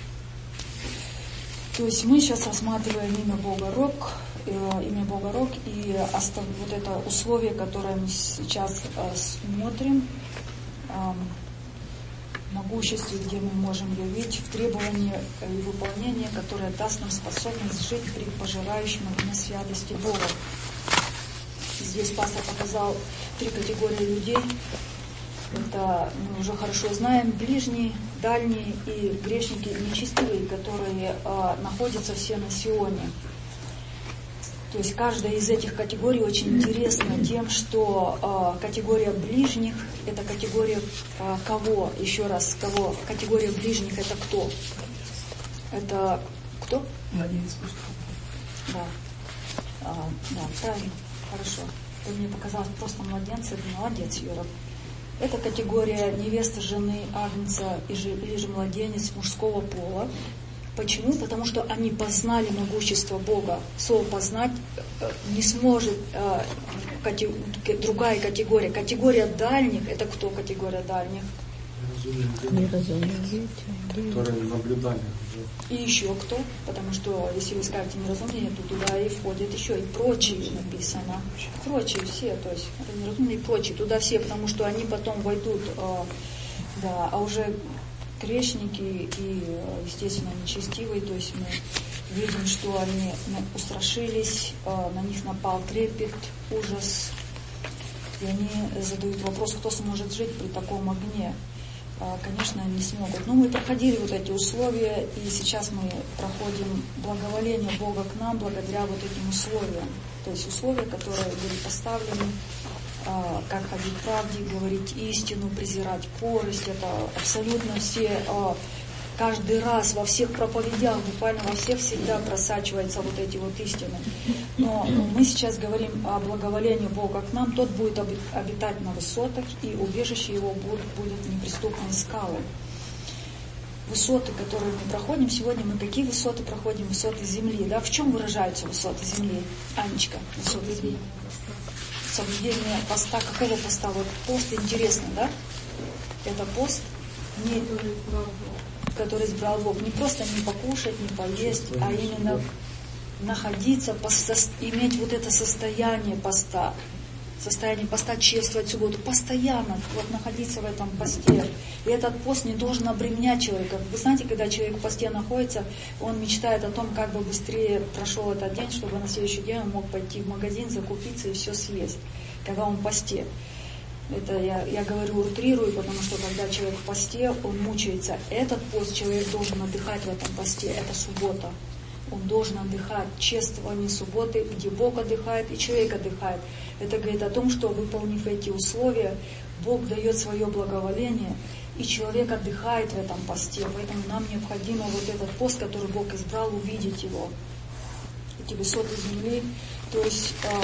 То есть мы сейчас рассматриваем имя Бога Рок, э, имя Бога Рок, и остав, вот это условие, которое мы сейчас э, смотрим, э, могуществе, где мы можем явить в требовании и выполнении, которое даст нам способность жить при пожирающем огне святости Бога. Здесь пастор показал три категории людей. Это мы уже хорошо знаем: ближние, дальние и грешники нечестивые, которые э, находятся все на Сионе. То есть каждая из этих категорий очень интересна тем, что э, категория ближних — это категория э, кого? Еще раз, кого? Категория ближних — это кто? Это кто? Младенец. Да. А, да, правильно. Хорошо. Ты мне показалось просто младенцы. Молодец, Юра. Это категория невесты, жены, агнца или же младенец мужского пола. Почему? Потому что они познали могущество Бога. Слово «познать» не сможет э, кати, другая категория. Категория дальних — это кто категория дальних? Неразумные, которые наблюдали. И еще кто? Потому что если вы скажете неразумные, то туда и входят еще и прочие написано. Прочие все, то есть это неразумные и прочие. Туда все, потому что они потом войдут, э, да, а уже грешники и, естественно, нечестивые, то есть мы видим, что они устрашились, на них напал трепет, ужас, и они задают вопрос, кто сможет жить при таком огне. конечно, не смогут. Но мы проходили вот эти условия, и сейчас мы проходим благоволение Бога к нам благодаря вот этим условиям. То есть условия, которые были поставлены, как ходить в правде, говорить истину, презирать порость. Это абсолютно все, каждый раз во всех проповедях, буквально во всех всегда просачиваются вот эти вот истины. Но мы сейчас говорим о благоволении Бога к нам. Тот будет обитать на высотах, и убежище его будет, будет неприступные скалы. Высоты, которые мы проходим, сегодня мы какие высоты проходим? Высоты земли. Да? В чем выражаются высоты земли? Анечка, высоты земли. Соблюдение поста. Какого поста? Вот пост интересно, да? Это пост, не, который избрал Бог. Не просто не покушать, не поесть, а именно находиться, иметь вот это состояние поста. Состояние поста, чествовать субботу. Постоянно вот находиться в этом посте. И этот пост не должен обременять человека. Вы знаете, когда человек в посте находится, он мечтает о том, как бы быстрее прошел этот день, чтобы на следующий день он мог пойти в магазин, закупиться и все съесть, когда он в посте. Это я, я говорю, утрирую, потому что когда человек в посте, он мучается. Этот пост человек должен отдыхать в этом посте. Это суббота. Он должен отдыхать. Чествование субботы, где Бог отдыхает и человек отдыхает. Это говорит о том, что, выполнив эти условия, Бог дает свое благоволение, и человек отдыхает в этом посте. Поэтому нам необходимо вот этот пост, который Бог избрал, увидеть его. Эти высоты земли, то есть, э,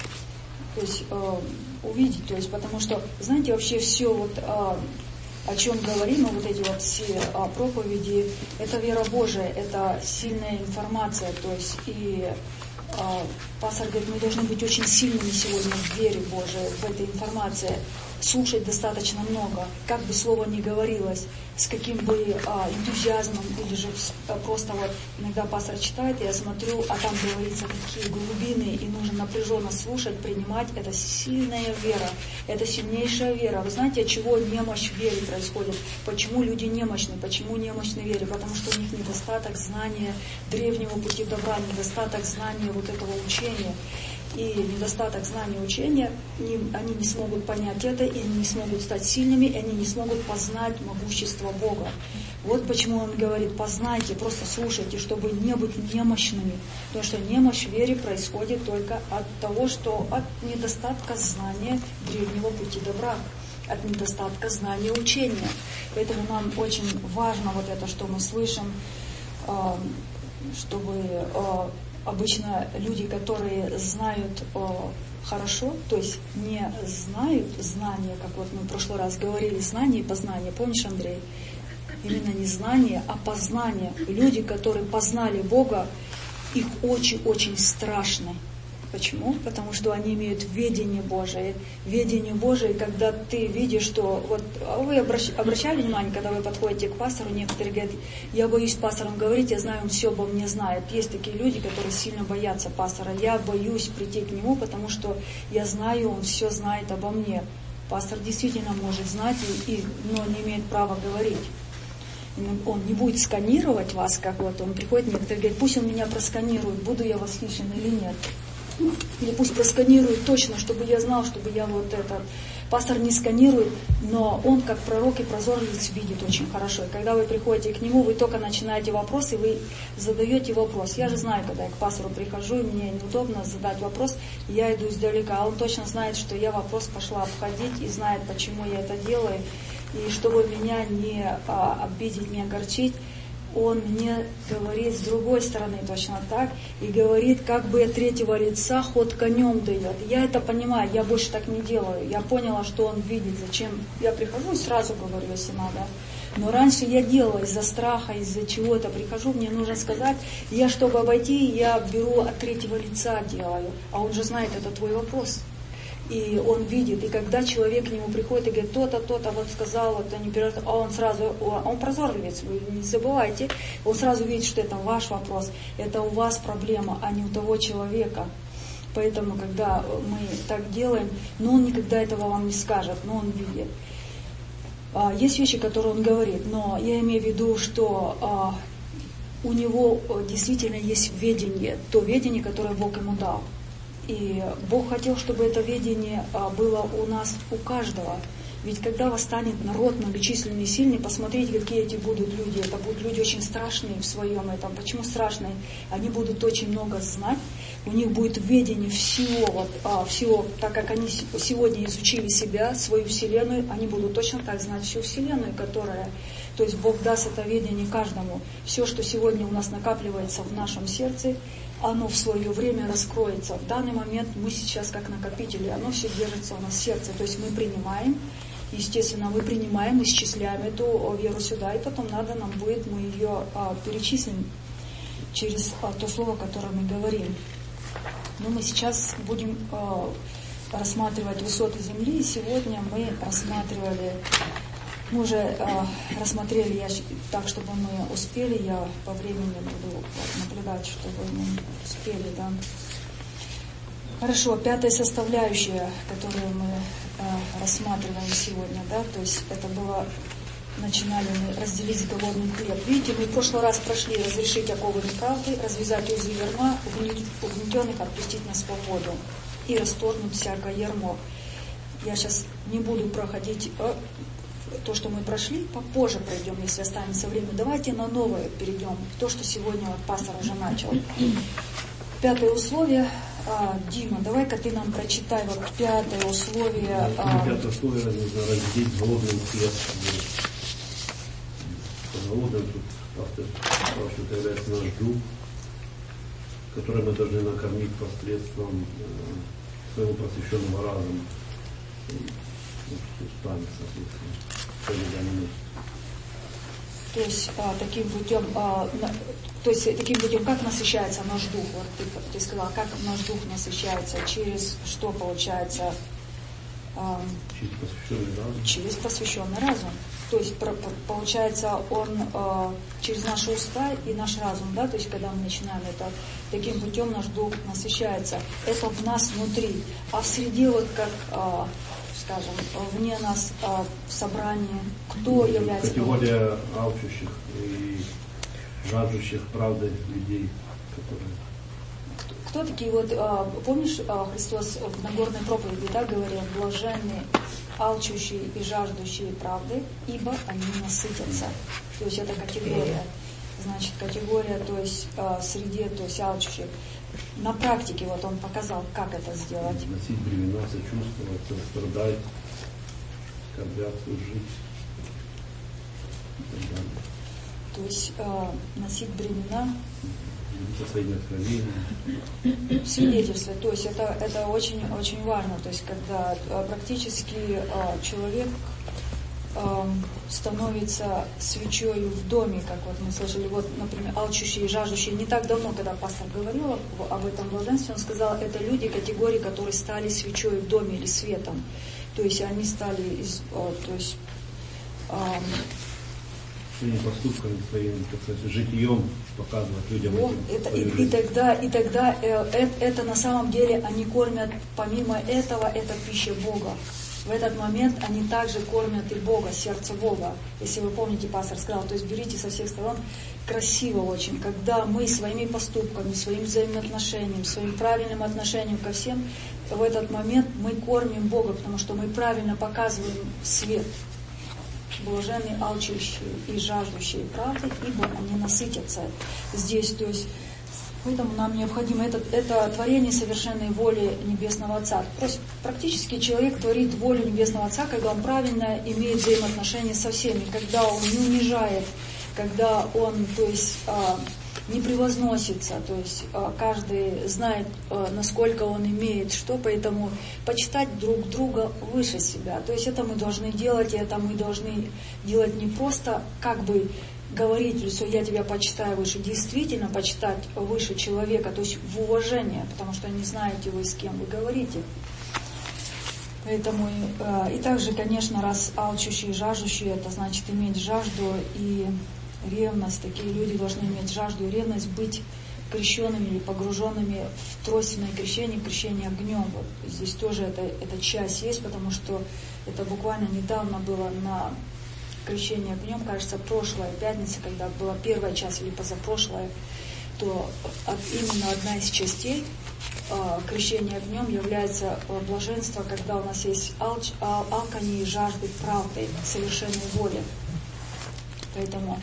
то есть э, увидеть, то есть, потому что, знаете, вообще все вот... Э, о чем говорим мы, вот эти вот все а, проповеди, это вера Божия, это сильная информация, то есть и а, пастор говорит, мы должны быть очень сильными сегодня в вере Божией, в этой информации, слушать достаточно много, как бы слово ни говорилось, с каким бы а, энтузиазмом, или же а, просто вот иногда пастор читает, и я смотрю, а там говорится такие глубины, и нужно напряженно слушать, принимать, это сильная вера, это сильнейшая вера. Вы знаете, от чего немощь в вере происходит? Почему люди немощны? Почему немощны в вере? Потому что у них недостаток знания древнего пути добра, недостаток знания вот этого учения. И недостаток знания учения, они не смогут понять это, и они не смогут стать сильными, и они не смогут познать могущество Бога. Вот почему он говорит, познайте, просто слушайте, чтобы не быть немощными. Потому что немощь в вере происходит только от того, что от недостатка знания древнего пути добра, от недостатка знания учения. Поэтому нам очень важно вот это, что мы слышим, чтобы... Обычно люди, которые знают э, хорошо, то есть не знают знания, как вот мы в прошлый раз говорили, знание и познание. Помнишь, Андрей? Именно не знание, а познание. Люди, которые познали Бога, их очень-очень страшны. Почему? Потому что они имеют ведение Божие. Ведение Божие, когда ты видишь, что... Вот вы обращ, обращали внимание, когда вы подходите к пастору, некоторые говорят, я боюсь пастором говорить, я знаю, он все обо мне знает. Есть такие люди, которые сильно боятся пастора. Я боюсь прийти к нему, потому что я знаю, он все знает обо мне. Пастор действительно может знать, и, и, но не имеет права говорить. Он не будет сканировать вас, как вот он приходит, некоторые говорят, пусть он меня просканирует, буду я восхищен или нет. Или пусть просканирует точно, чтобы я знал, чтобы я вот этот... Пастор не сканирует, но он, как пророк и прозорливец, видит очень хорошо. И когда вы приходите к нему, вы только начинаете вопросы, вы задаете вопрос. Я же знаю, когда я к пастору прихожу, и мне неудобно задать вопрос, я иду издалека. А он точно знает, что я вопрос пошла обходить и знает, почему я это делаю. И чтобы меня не а, обидеть, не огорчить, он мне говорит с другой стороны точно так, и говорит, как бы от третьего лица ход конем дает. Я это понимаю, я больше так не делаю. Я поняла, что он видит, зачем я прихожу и сразу говорю, если надо. Но раньше я делала из-за страха, из-за чего-то прихожу, мне нужно сказать, я, чтобы обойти, я беру от третьего лица делаю. А он же знает, это твой вопрос. И он видит, и когда человек к нему приходит и говорит, то-то, то-то, вот сказал, вот они берут, а он сразу, он прозорливец, вы не забывайте, он сразу видит, что это ваш вопрос, это у вас проблема, а не у того человека. Поэтому, когда мы так делаем, но он никогда этого вам не скажет, но он видит. Есть вещи, которые он говорит, но я имею в виду, что у него действительно есть ведение, то ведение, которое Бог ему дал. И Бог хотел, чтобы это ведение было у нас, у каждого. Ведь когда восстанет народ многочисленный и сильный, посмотрите, какие эти будут люди. Это будут люди очень страшные в своем этом. Почему страшные? Они будут очень много знать, у них будет ведение всего, вот, а, всего, так как они сегодня изучили себя, свою вселенную, они будут точно так знать всю вселенную, которая... То есть Бог даст это ведение каждому. Все, что сегодня у нас накапливается в нашем сердце, оно в свое время раскроется. В данный момент мы сейчас как накопители, оно все держится у нас в сердце. То есть мы принимаем, естественно, мы принимаем, исчисляем эту веру сюда, и потом надо нам будет, мы ее а, перечислим через а, то слово, которое мы говорим. Но мы сейчас будем а, рассматривать высоты земли, и сегодня мы рассматривали, мы уже а, рассмотрели, я, так, чтобы мы успели, я по времени буду наблюдать, чтобы мы успели, да. Хорошо, пятая составляющая, которую мы а, рассматриваем сегодня, да, то есть это было, начинали мы разделить голодный хлеб. Видите, мы в прошлый раз прошли разрешить оковы неправды, развязать узы ярма, угнетенных отпустить на свободу и расторгнуть всякое ярмо. Я сейчас не буду проходить э, то, что мы прошли, попозже пройдем, если останется время. Давайте на новое перейдем, то, что сегодня вот пастор уже начал. Пятое условие. А, Дима, давай-ка ты нам прочитай вот пятое условие. А... Пятое условие нужно разделить голодный хлеб. Голодным тут автор сказал, что это является наш дух, который мы должны накормить посредством э, своего просвещенного разума. И, ну, устами, соответственно. То есть а, таким путем, а, на, то есть таким путем, как насыщается наш дух? Вот ты, ты сказала, как наш дух насыщается, через что получается? А, через просвещенный разум. Через просвещенный разум. То есть про, про, получается он а, через наши уста и наш разум, да, то есть когда мы начинаем это, таким путем наш дух насыщается. Это в нас внутри, а в среде вот как... А, скажем, вне нас а, в собрании, кто является... Категория алчущих и жаждущих правды людей, которые... Кто такие вот, а, помнишь, а, Христос в Нагорной проповеди, да, говорил, блаженные, алчущие и жаждущие правды, ибо они насытятся. То есть это категория. Значит, категория, то есть а, среде, то есть алчущих. На практике вот он показал, как это сделать. Носить бремена, сочувствовать, страдать, скорбят, служить и так далее. То есть э, носить бремена, со своими откровениями. свидетельствовать. То есть это, это очень, очень важно. То есть когда э, практически э, человек э, становится свечою в доме, как вот мы слышали, вот, например, алчущие и жаждущие. Не так давно, когда пастор говорил об этом блаженстве, он сказал, это люди категории, которые стали свечой в доме или светом. То есть они стали, из, то есть... Эм, своими поступками, своим, так сказать, житием показывать людям. Вот, это, и, и тогда, и тогда э, э, это на самом деле они кормят, помимо этого, это пища Бога. В этот момент они также кормят и Бога, сердце Бога. Если вы помните, пастор сказал, то есть берите со всех сторон, красиво очень, когда мы своими поступками, своим взаимоотношением, своим правильным отношением ко всем, в этот момент мы кормим Бога, потому что мы правильно показываем свет. Блаженные, алчущие и жаждущие правды, ибо они насытятся здесь. То есть, поэтому нам необходимо это, это творение совершенной воли Небесного Отца. Просто практически человек творит волю Небесного Отца, когда он правильно имеет взаимоотношения со всеми, когда он не унижает, когда он, то есть, не превозносится, то есть каждый знает, насколько он имеет что, поэтому почитать друг друга выше себя. То есть это мы должны делать, и это мы должны делать не просто как бы говорить в лицо, я тебя почитаю выше, действительно почитать выше человека, то есть в уважение, потому что не знаете вы, с кем вы говорите. Поэтому и также, конечно, раз алчущие и жаждущие, это значит иметь жажду и ревность. Такие люди должны иметь жажду и ревность, быть крещенными или погруженными в тройственное крещение, крещение огнем. Вот здесь тоже это, эта часть есть, потому что это буквально недавно было на крещение огнем, кажется, прошлая пятница, когда была первая часть или позапрошлая, то именно одна из частей крещение огнем является блаженство, когда у нас есть алч, алкани и жажды правды, совершенной воли. Поэтому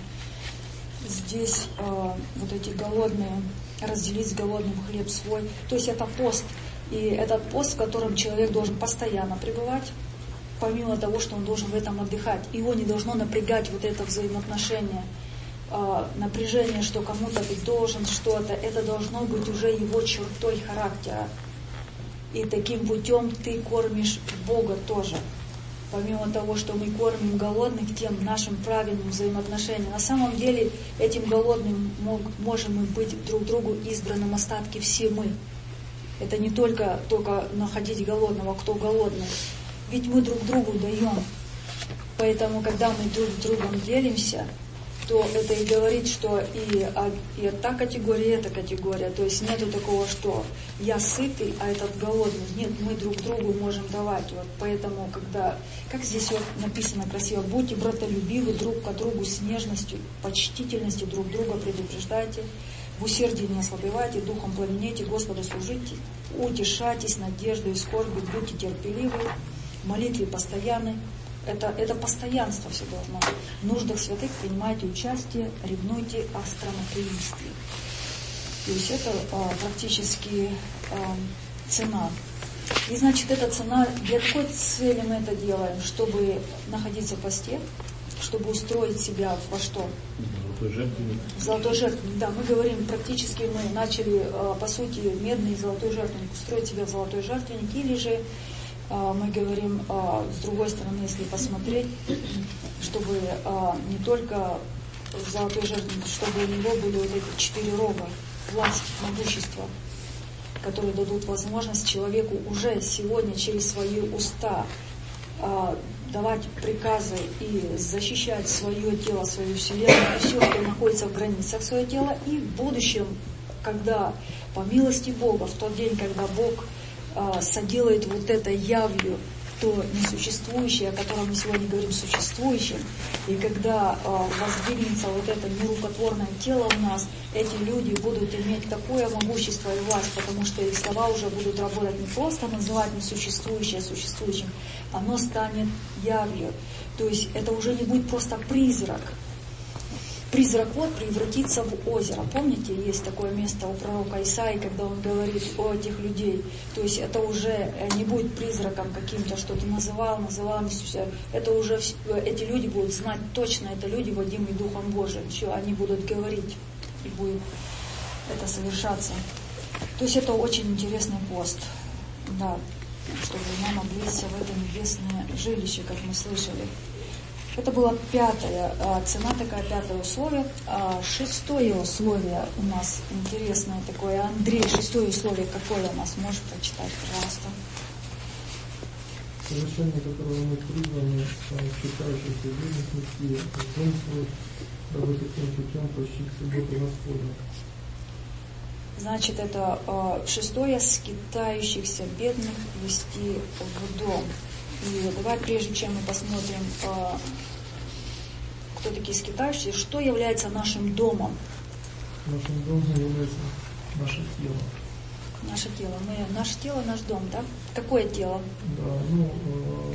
здесь э, вот эти голодные, разделить с голодным хлеб свой. То есть это пост. И этот пост, в котором человек должен постоянно пребывать, помимо того, что он должен в этом отдыхать. Его не должно напрягать вот это взаимоотношение, э, напряжение, что кому-то ты должен что-то. Это должно быть уже его чертой характера. И таким путем ты кормишь Бога тоже. Помимо того, что мы кормим голодных тем нашим правильным взаимоотношением. На самом деле этим голодным мог, можем мы быть друг другу избранным остатки все мы. Это не только, только находить голодного, кто голодный. Ведь мы друг другу даем. Поэтому, когда мы друг с другом делимся, то это и говорит, что и, и та категория, и эта категория. То есть нету такого, что я сытый, а этот голодный. Нет, мы друг другу можем давать. Вот поэтому, когда, как здесь вот написано красиво, будьте братолюбивы друг к другу с нежностью, почтительностью друг друга предупреждайте, в усердии не ослабевайте, духом пламенейте, Господу служите, утешайтесь надеждой и скорбью, будьте терпеливы, в молитве постоянны. Это, это постоянство все должно быть. В нуждах святых принимайте участие, ревнуйте о странноприимстве. То есть это а, практически а, цена. И значит, эта цена, для какой цели мы это делаем? Чтобы находиться в посте, чтобы устроить себя во что? Золотой жертвенник. Золотой жертвенник, да. Мы говорим, практически мы начали, а, по сути, медный золотой жертвенник, устроить себя в золотой жертвенник, или же мы говорим, с другой стороны, если посмотреть, чтобы не только золотой жертвенник, чтобы у него были вот эти четыре рога, власть, могущество, которые дадут возможность человеку уже сегодня через свои уста давать приказы и защищать свое тело, свою вселенную, все, что находится в границах своего тела, и в будущем, когда по милости Бога, в тот день, когда Бог соделает вот это явью, то несуществующее, о котором мы сегодня говорим, существующим, и когда э, воздвигнется вот это нерукотворное тело у нас, эти люди будут иметь такое могущество и власть, потому что их слова уже будут работать не просто называть несуществующее существующим, оно станет явью. То есть это уже не будет просто призрак. Призрак вот превратится в озеро. Помните, есть такое место у пророка Исаии, когда он говорит о этих людей. То есть это уже не будет призраком каким-то, что ты называл, называл. Это уже эти люди будут знать точно, это люди, водимые Духом Божиим. Все, они будут говорить, и будет это совершаться. То есть это очень интересный пост, да, чтобы нам облечься в это небесное жилище, как мы слышали. Это было пятое, цена такая, пятое условие. Шестое условие у нас интересное такое. Андрей, шестое условие какое у нас? Можешь прочитать, пожалуйста. Совершение, которого мы призваны, считающихся бедных, нести дом свой, дабы таким путем постичь субботу Господня. Значит, это шестое, скитающихся бедных вести в дом. И давай, прежде чем мы посмотрим, кто такие скитающие, что является нашим домом? Нашим домом является наше тело. Наше тело. Мы, наше тело, наш дом, да? Какое тело? Да, ну, э,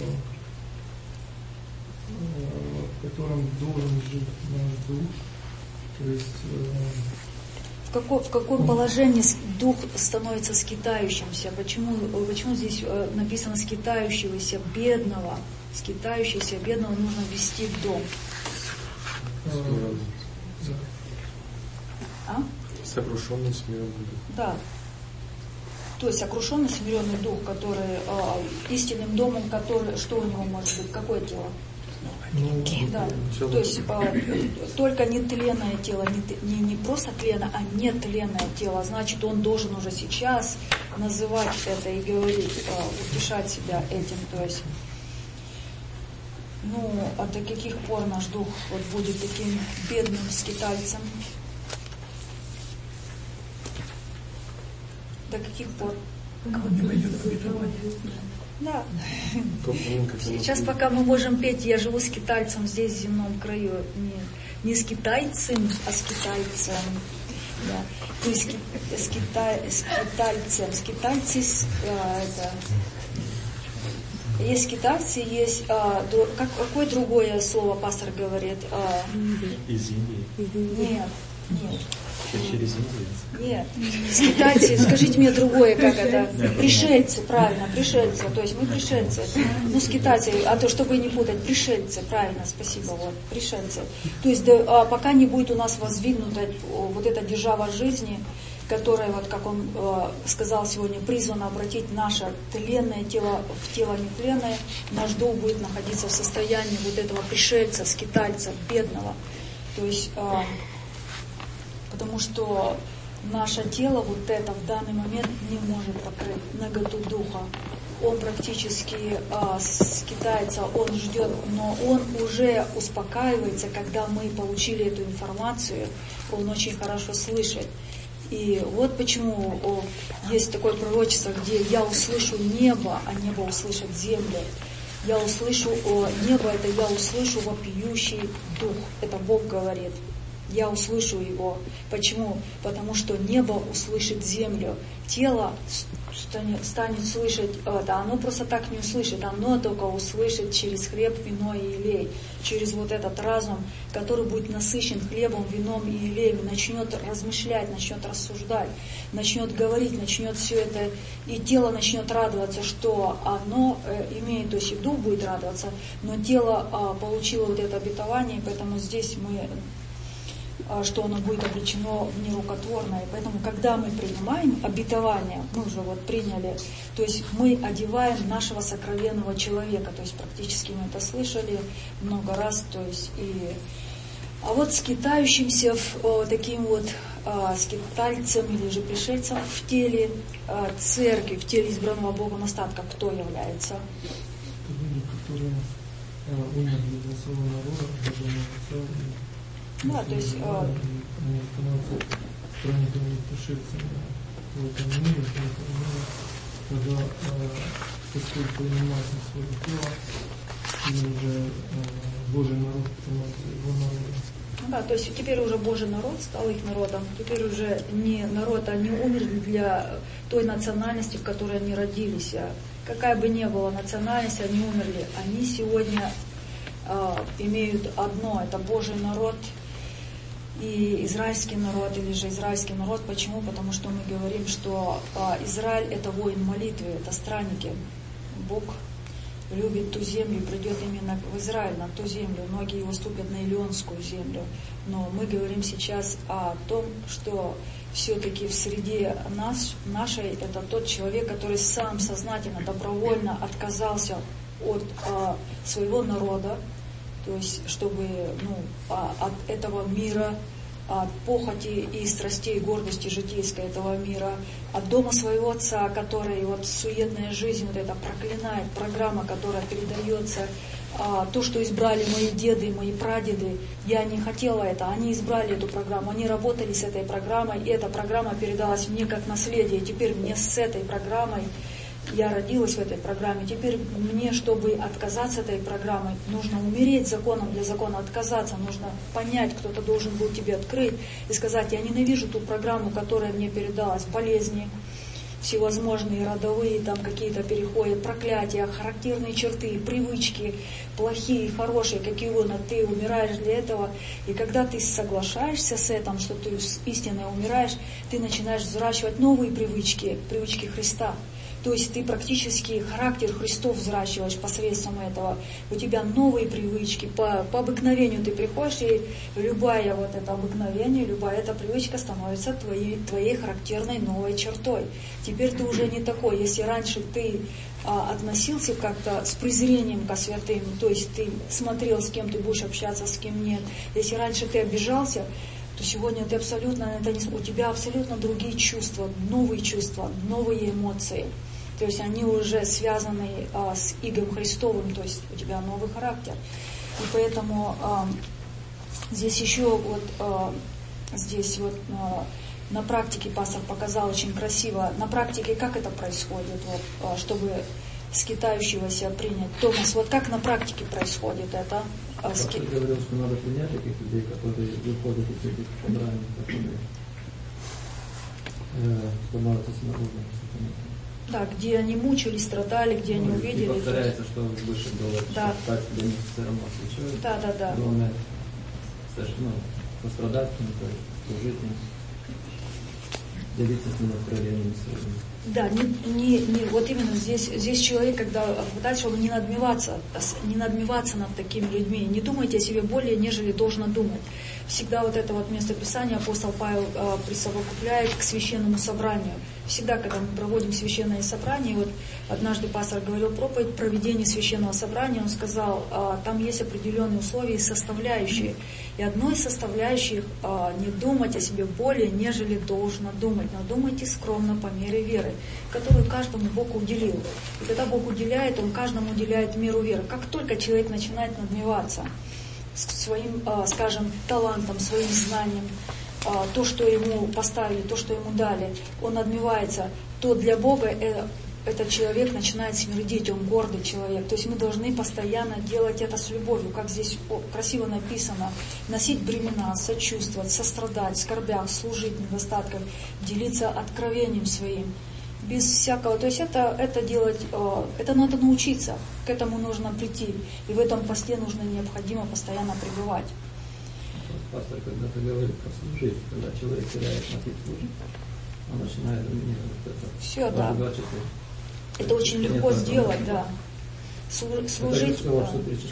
э, в котором должен жить наш дух. То есть... Э, В, како, в каком положении дух становится скитающимся? Почему, почему здесь написано скитающегося бедного? Скитающегося бедного нужно вести в дом. А? Сокрушенный, смиренный дух. Да. То есть сокрушенный, смиренный дух, который э, истинным домом, который, что у него может быть? Какое тело? Ну, да. То есть э, только нетленное тело, не, не, не просто тлено, а нетленное тело. Значит, он должен уже сейчас называть это и говорить, э, утешать себя этим. То есть, ну, а до каких пор наш дух вот будет таким бедным скитальцем? До каких пор? Да. Сейчас пока мы можем петь «Я живу скитальцем здесь, в земном краю». Не, не скитальцем, а скитальцем. Да. То есть скита, скитальцы, скитальцы, а, это, есть скитальцы, есть, а, дру, как, какое другое слово пастор говорит? А, Из Индии. Нет, нет. Через Индию? Нет, скитальцы, скажите мне другое, как это? Пришельцы, правильно, пришельцы, то есть мы пришельцы. Ну, скитальцы, а то, чтобы не путать, пришельцы, правильно, спасибо, вот, пришельцы. То есть да, пока не будет у нас воздвигнута вот эта держава жизни, которая, вот как он э, сказал сегодня, призвана обратить наше тленное тело в тело нетленное, наш дух будет находиться в состоянии вот этого пришельца, скитальца, бедного. То есть... Э, Потому что наше тело вот это в данный момент не может покрыть наготу духа. Он практически а, скитается, он ждет, но он уже успокаивается, когда мы получили эту информацию, он очень хорошо слышит. И вот почему о, есть такое пророчество, где я услышу небо, а небо услышит землю. Я услышу о, небо, это я услышу вопиющий дух. Это Бог говорит. Я услышу его. Почему? Потому что небо услышит землю. Тело станет, станет слышать это. Оно просто так не услышит. Оно только услышит через хлеб, вино и елей. Через вот этот разум, который будет насыщен хлебом, вином и елеем. Начнет размышлять, начнет рассуждать, начнет говорить, начнет все это. И тело начнет радоваться, что оно э, имеет, то есть и дух будет радоваться, но тело э, получило вот это обетование, поэтому здесь мы... что оно будет обречено в нерукотворное. Поэтому, когда мы принимаем обетование, мы уже вот приняли, то есть мы одеваем нашего сокровенного человека, то есть практически мы это слышали много раз, то есть и... А вот скитающимся в, о, таким вот а, скитальцем или же пришельцем в теле а, церкви, в теле избранного Богом остатка, кто является? Люди, которые а, умерли за своего народа, за Да, то есть... А... Они становятся странниками, пришельцами в этом мире, в этом мире, когда а, Господь принимает на свое тело, и уже а, Божий народ становится его народом. Да, то есть теперь уже Божий народ стал их народом. Теперь уже не народ, они умерли для той национальности, в которой они родились. Какая бы ни была национальность, они умерли. Они сегодня э, имеют одно, это Божий народ и израильский народ, или же израильский народ. Почему? Потому что мы говорим, что э, Израиль это воин молитвы, это странники. Бог любит ту землю, придет именно в Израиль, на ту землю. Многие его ступят на Илионскую землю. Но мы говорим сейчас о том, что все-таки в среде нас, нашей, это тот человек, который сам сознательно, добровольно отказался от а, своего народа, то есть чтобы ну, а, от этого мира, от похоти и страстей, гордости житейской этого мира, от дома своего отца, который вот суетная жизнь, вот эта проклинает, программа, которая передается, а, то, что избрали мои деды, мои прадеды, я не хотела это, они избрали эту программу, они работали с этой программой, и эта программа передалась мне как наследие, теперь мне с этой программой, я родилась в этой программе, теперь мне, чтобы отказаться от этой программы, нужно умереть законом, для закона отказаться, нужно понять, кто-то должен был тебе открыть и сказать, я ненавижу ту программу, которая мне передалась, болезни, всевозможные родовые, там какие-то переходят, проклятия, характерные черты, привычки, плохие, хорошие, какие угодно, ты умираешь для этого, и когда ты соглашаешься с этим, что ты истинно умираешь, ты начинаешь взращивать новые привычки, привычки Христа. То есть ты практически характер Христов взращиваешь посредством этого. У тебя новые привычки. По, по обыкновению ты приходишь, и любая вот это обыкновение, любая эта привычка становится твоей, твоей характерной новой чертой. Теперь ты уже не такой. Если раньше ты а, относился как-то с презрением ко святым, то есть ты смотрел, с кем ты будешь общаться, с кем нет. Если раньше ты обижался, то сегодня ты абсолютно, это не, у тебя абсолютно другие чувства, новые чувства, новые эмоции. То есть они уже связаны а, с Игом Христовым, то есть у тебя новый характер. И поэтому а, здесь еще вот, а, здесь вот а, на практике пастор показал очень красиво, на практике как это происходит, вот, а, чтобы скитающегося принять. Томас, вот как на практике происходит это? Пастор ски... говорил, что надо принять таких людей, которые выходят из этих собраний, которые становится синагогой. Да, где они мучились, страдали, где они ну, увидели. Повторяется, что выше было, да. что так для них все равно отвечают. Да, да, да. Главное, ну, пострадать, служить им, делиться с ними откровениями своими. Да, не, не, не, вот именно здесь, здесь человек, когда пытается, чтобы не надмеваться, не надмеваться над такими людьми, не думайте о себе более, нежели должно думать. Всегда вот это вот местописание апостол Павел э, присовокупляет к священному собранию. Всегда, когда мы проводим священное собрание, вот однажды пастор говорил проповедь проведения священного собрания, он сказал, э, там есть определенные условия и составляющие. И одной из составляющих э, не думать о себе более, нежели должно думать, но думайте скромно по мере веры, которую каждому Бог уделил. И когда Бог уделяет, Он каждому уделяет меру веры. Как только человек начинает надмеваться своим, скажем, талантом, своим знанием, то, что ему поставили, то, что ему дали, он надмевается, то для Бога этот человек начинает смердеть, он гордый человек. То есть мы должны постоянно делать это с любовью, как здесь красиво написано, носить бремена, сочувствовать, сострадать, в скорбях, служить недостаткам, делиться откровением своим. Без всякого, то есть это, это делать, это надо научиться, к этому нужно прийти. И в этом посте нужно необходимо постоянно пребывать. Пастор когда-то говорит про служить, когда человек теряет мотив служить, он начинает доминировать это. Все, да. Это очень легко сделать, да. Служить, служить, да.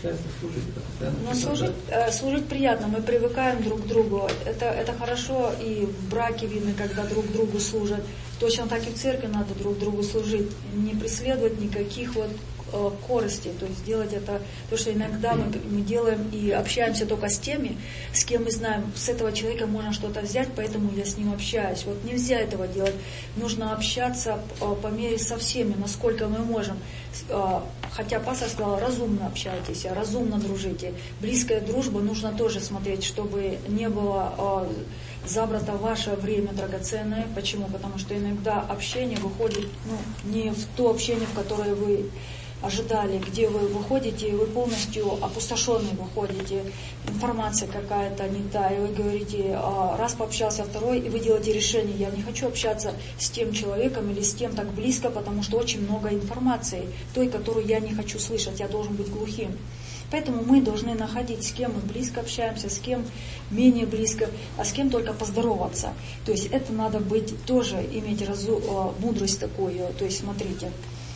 Но служить, э, служить приятно, мы привыкаем друг к другу. Это, это хорошо и в браке видно, когда друг другу служат. Точно так и в церкви надо друг другу служить. Не преследовать никаких вот э, корыстей. То есть делать это, то, что иногда мы, мы делаем и общаемся только с теми, с кем мы знаем, с этого человека можно что-то взять, поэтому я с ним общаюсь. Вот нельзя этого делать. Нужно общаться по, по мере со всеми, насколько мы можем. Э, хотя пастор сказал, разумно общайтесь, разумно дружите. Близкая дружба нужно тоже смотреть, чтобы не было э, забрато ваше время драгоценное. Почему? Потому что иногда общение выходит ну, не в то общение, в которое вы ожидали, где вы выходите, и вы полностью опустошенные выходите, информация какая-то не та, и вы говорите, раз пообщался, второй, и вы делаете решение, я не хочу общаться с тем человеком или с тем так близко, потому что очень много информации, той, которую я не хочу слышать, я должен быть глухим. Поэтому мы должны находить, с кем мы близко общаемся, с кем менее близко, а с кем только поздороваться. То есть это надо быть тоже, иметь разу, мудрость такую, то есть смотрите.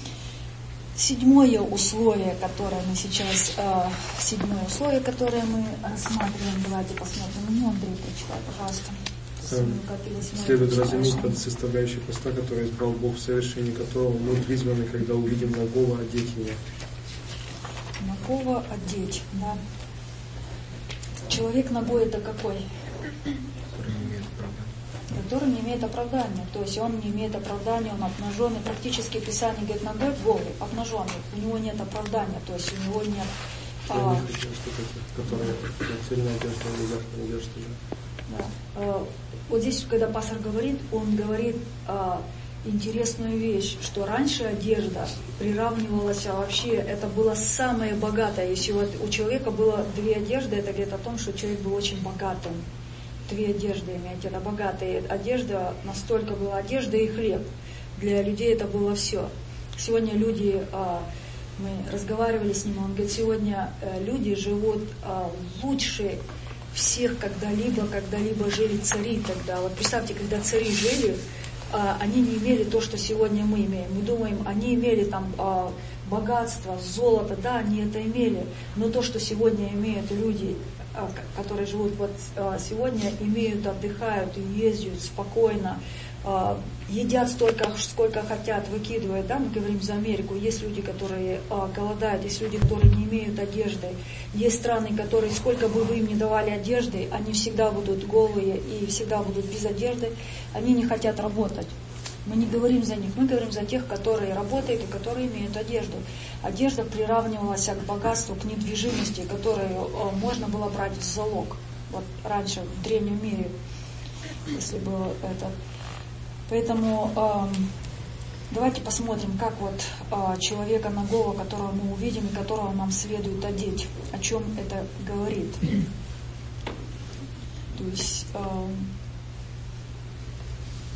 Седьмое условие, которое мы сейчас, э, седьмое условие, которое мы рассматриваем, давайте посмотрим. Ну, Андрей, прочитай, пожалуйста. Следует разуметь под составляющей поста, который избрал Бог, в совершении которого мы призваны, когда увидим нагого, одеть его. Нагого одеть, да. Человек нагой это какой? Который не имеет оправдания. То есть он не имеет оправдания, он обнаженный. Практически Писание говорит, ногой голый, обнаженный. У него нет оправдания, то есть у него нет... А... Которые цельная одежда, верхняя одежда. Да. А, вот здесь, когда пастор говорит, он говорит а, интересную вещь, что раньше одежда приравнивалась, а вообще это было самое богатое. Если вот у человека было две одежды, это говорит о том, что человек был очень богатым. Две одежды имеете, это богатая одежда, настолько была одежда и хлеб. Для людей это было все. Сегодня люди, мы разговаривали с ним, он говорит, сегодня люди живут лучше всех когда-либо, когда-либо жили цари тогда. Вот представьте, когда цари жили, они не имели то, что сегодня мы имеем. Мы думаем, они имели там богатство, золото, да, они это имели, но то, что сегодня имеют люди, которые живут вот сегодня, имеют, отдыхают и ездят спокойно, едят столько, сколько хотят, выкидывают, да, мы говорим за Америку, есть люди, которые голодают, есть люди, которые не имеют одежды, есть страны, которые, сколько бы вы им ни давали одежды, они всегда будут голые и всегда будут без одежды, они не хотят работать. Мы не говорим за них, мы говорим за тех, которые работают и которые имеют одежду. Одежда приравнивалась к богатству, к недвижимости, которую можно было брать в залог. Вот раньше, в древнем мире, если было это. Поэтому э, давайте посмотрим, как вот э, человека нагого, которого мы увидим и которого нам следует одеть, о чем это говорит. То есть... Э,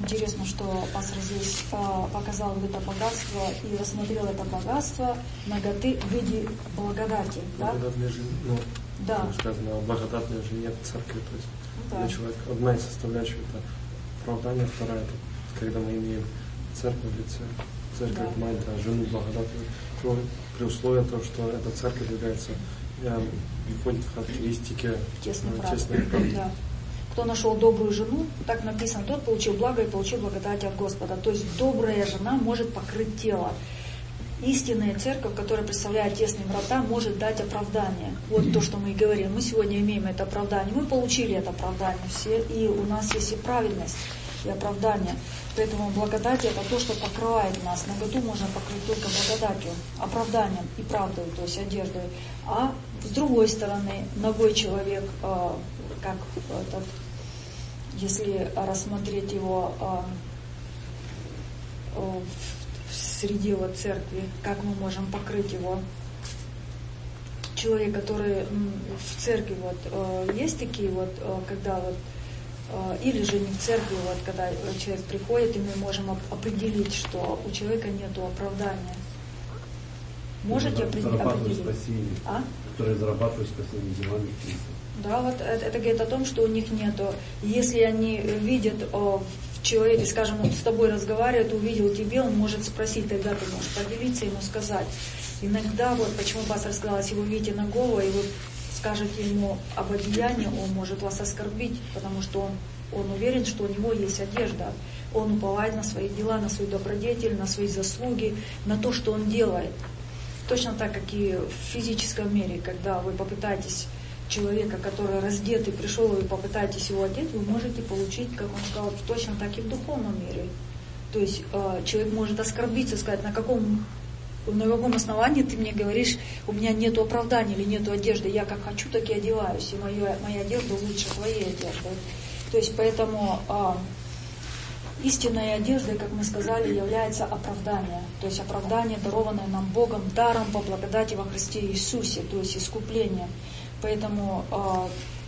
Интересно, что пастор здесь а, показал вот это богатство и рассмотрел это богатство наготы в виде благодати. Благодатной Да? жизни, ну, Да. сказано о благодатной жизни в церкви. То есть Да. для человека одна из составляющих это оправдание, вторая это когда мы имеем церковь в лице, церковь Да. мать, да, жену благодатную, то при условии того, что эта церковь является, э, входит в характеристики Тесный э, брак. тесной браки. Да. Кто нашел добрую жену, так написано, тот получил благо и получил благодать от Господа. То есть добрая жена может покрыть тело. Истинная церковь, которая представляет тесные врата, может дать оправдание. Вот то, что мы и говорим. Мы сегодня имеем это оправдание. Мы получили это оправдание все, и у нас есть и праведность, и оправдание. Поэтому благодать — это то, что покрывает нас. Наготу можно покрыть только благодатью, оправданием и правдой, то есть одеждой. А с другой стороны, ногой человек, э, как этот, если рассмотреть его э, э, среди вот церкви, как мы можем покрыть его. Человек, который м, в церкви, вот, э, есть такие вот, э, когда вот, э, или же не в церкви, вот, когда человек приходит, и мы можем оп- определить, что у человека нет оправдания. Можете определи- Зарабатывают определить? спасение, А? которые зарабатывают спасение делами Христа. Да, вот это, это говорит о том, что у них нету. Если они видят о, в человеке, скажем, он с тобой разговаривает, увидел тебе, он может спросить, тогда ты можешь поделиться, ему сказать. Иногда, вот почему пастор сказал, если вы видите нагого, и вы скажете ему об одеянии, он может вас оскорбить, потому что он, он уверен, что у него есть одежда. Он уповает на свои дела, на свою добродетель, на свои заслуги, на то, что он делает. Точно так, как и в физическом мире, когда вы попытаетесь человека, который раздет и пришел, и вы попытаетесь его одеть, вы можете получить, как он сказал, точно так и в духовном мире. То есть э, человек может оскорбиться, сказать, на каком, на каком основании ты мне говоришь, у меня нет оправдания или нет одежды, я как хочу, так и одеваюсь, и моя, моя одежда лучше твоей одежды. То есть поэтому э, истинной одеждой, как мы сказали, является оправдание. То есть оправдание, дарованное нам Богом, даром по благодати во Христе Иисусе, то есть искупление. Поэтому э,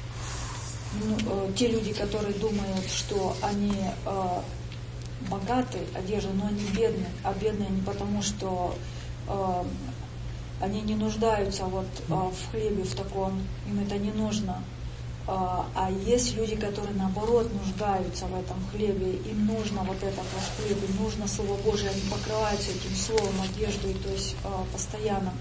ну, э, те люди, которые думают, что они э, богаты одеждой, но они бедны, а бедные не потому, что э, они не нуждаются вот, э, в хлебе в таком, им это не нужно. А, а есть люди, которые наоборот нуждаются в этом хлебе, им нужно вот этот вот хлеб, им нужно Слово Божие, они покрываются этим словом, одеждой, то есть э, постоянно.